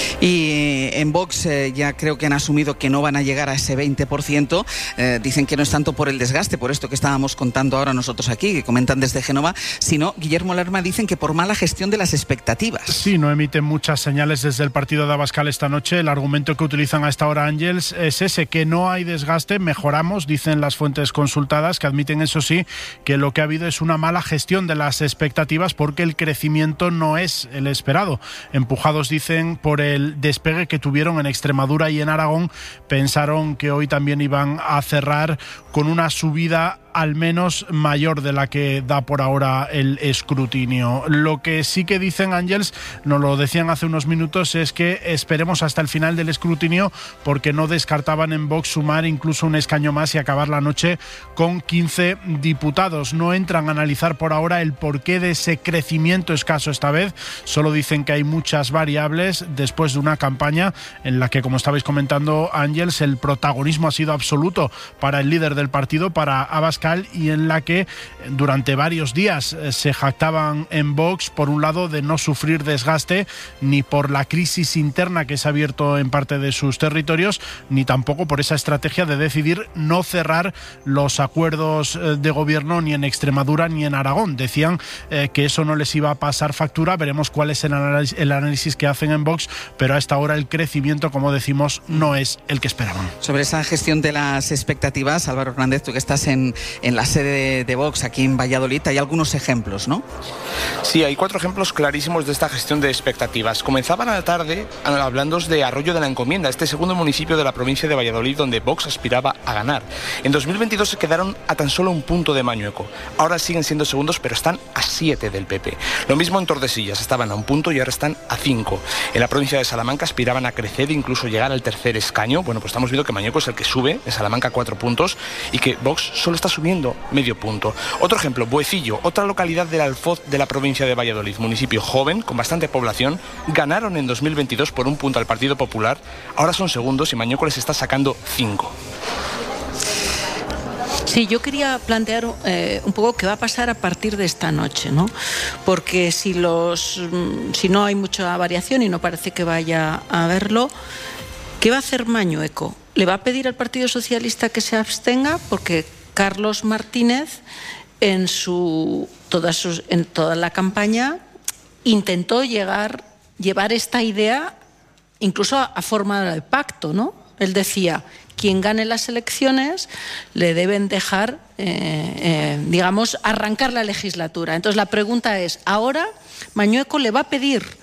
Y en Vox eh, ya creo que han asumido que no van a llegar a ese veinte por ciento. Eh, dicen que no es tanto por el desgaste, por esto que estábamos contando ahora nosotros aquí, que comentan desde Génova, sino, Guillermo Lerma, dicen que por mala gestión de las expectativas. Sí, no emiten muchas señales desde el partido de Abascal esta noche. El argumento que utilizan a esta hora, Ángels, es ese, que no hay desgaste, mejoramos, dicen las fuentes consultadas, que admiten, eso sí, que lo que ha habido es una mala gestión de las expectativas, porque el crecimiento no es el esperado. Empujados, dicen, por el despegue que tuvieron en Extremadura y en Aragón, pensaron que hoy también iban a cerrar con una subida al menos mayor de la que da por ahora el escrutinio. Lo que sí que dicen, Ángels, nos lo decían hace unos minutos, es que esperemos hasta el final del escrutinio, porque no descartaban en Vox sumar incluso un escaño más y acabar la noche con quince diputados. No entran a analizar por ahora el porqué de ese crecimiento escaso esta vez, solo dicen que hay muchas variables después de una campaña en la que, como estabais comentando, Ángels, el protagonismo ha sido absoluto para el líder del partido, para Abascal, y en la que durante varios días se jactaban en Vox, por un lado, de no sufrir desgaste ni por la crisis interna que se ha abierto en parte de sus territorios, ni tampoco por esa estrategia de decidir no cerrar los acuerdos de gobierno ni en Extremadura ni en Aragón. Decían eh, que eso no les iba a pasar factura. Veremos cuál es el análisis, el análisis que hacen en Vox, pero a esta hora el crecimiento, como decimos, no es el que esperaban. Sobre esa gestión de las expectativas, Álvaro Hernández, tú que estás en, en la sede de, de Vox aquí en Valladolid, hay algunos ejemplos, ¿no? Sí, hay cuatro ejemplos clarísimos de esta gestión de expectativas. Comenzaban a la tarde hablando de Arroyo de la Encomienda, este segundo municipio de la provincia de Valladolid donde Vox aspiraba a ganar. En dos mil veintidós se quedaron a tan solo un punto de Mañueco. Ahora siguen siendo segundos, pero están a siete del P P. Lo mismo en Tordesillas, estaban a un punto y ahora están a cinco. En la provincia de Salamanca aspiraban a crecer e incluso llegar al tercer escaño. Bueno, pues estamos viendo que Mañueco es el que sube, en Salamanca cuatro puntos, y que Vox solo está subiendo medio punto. Otro ejemplo, Buecillo, otra localidad del Alfoz de la provincia de Valladolid, municipio joven, con bastante población, ganaron en dos mil veintidós por un punto al Partido Popular, ahora son segundos y Mañueco les está sacando cinco. Sí, yo quería plantear eh, un poco qué va a pasar a partir de esta noche, ¿no? Porque si, los, si no hay mucha variación y no parece que vaya a haberlo, ¿qué va a hacer Mañueco? ¿Le va a pedir al Partido Socialista que se abstenga? Porque Carlos Martínez en, su, toda sus, en toda la campaña intentó llegar, llevar esta idea incluso a, a forma de pacto, ¿no? Él decía, quien gane las elecciones le deben dejar, eh, eh, digamos, arrancar la legislatura. Entonces la pregunta es, ¿ahora Mañueco le va a pedir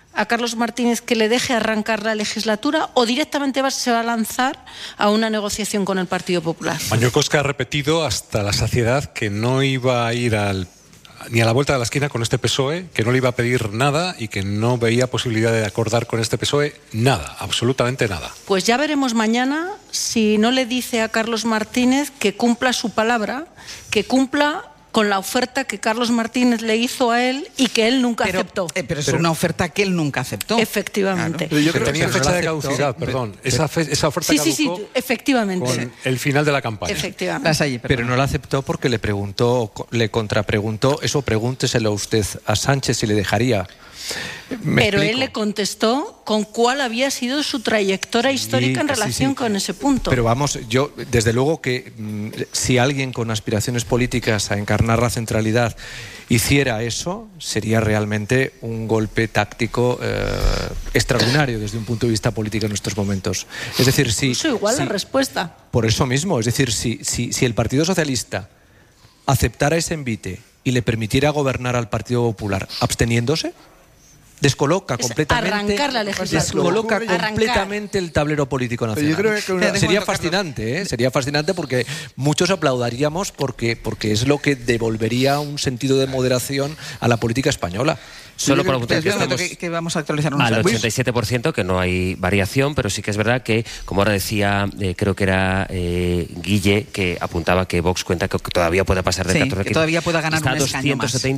a Carlos Martínez que le deje arrancar la legislatura o directamente va, se va a lanzar a una negociación con el Partido Popular? Mañuecos, que ha repetido hasta la saciedad que no iba a ir al, ni a la vuelta de la esquina con este P S O E, que no le iba a pedir nada y que no veía posibilidad de acordar con este P S O E nada, absolutamente nada. Pues ya veremos mañana si no le dice a Carlos Martínez que cumpla su palabra, que cumpla con la oferta que Carlos Martínez le hizo a él y que él nunca pero, aceptó. Eh, pero es pero, una oferta que él nunca aceptó. Efectivamente. Claro. Pero yo creo que tenía que fecha de caducidad, perdón. Esa, fe, esa oferta sí, caducó sí, sí, efectivamente. con el final de la campaña. Efectivamente. Allí, pero no la aceptó porque le preguntó, le contrapreguntó, eso pregúnteselo usted a Sánchez si le dejaría. Me pero explico. Él le contestó con cuál había sido su trayectoria histórica sí, en relación sí, sí. con ese punto. Pero vamos, yo desde luego que mmm, si alguien con aspiraciones políticas a encarnar la centralidad hiciera eso, sería realmente un golpe táctico eh, extraordinario desde un punto de vista político en estos momentos. Es decir, si... Eso igual si, la respuesta. Por eso mismo, es decir, si, si, si el Partido Socialista aceptara ese envite y le permitiera gobernar al Partido Popular absteniéndose, descoloca es completamente arrancar la legislatura. descoloca arrancar. completamente el tablero político nacional. Yo creo que una... Sería fascinante, ¿eh? Sería fascinante porque muchos aplaudiríamos porque, porque es lo que devolvería un sentido de moderación a la política española. Solo para apuntar que, estamos que, que vamos a actualizar al ochenta y siete por ciento, que no hay variación, pero sí que es verdad que, como ahora decía, eh, creo que era eh, Guille, que apuntaba que Vox cuenta que todavía puede pasar de sí, catorce, que todavía pueda ganar un escaño más.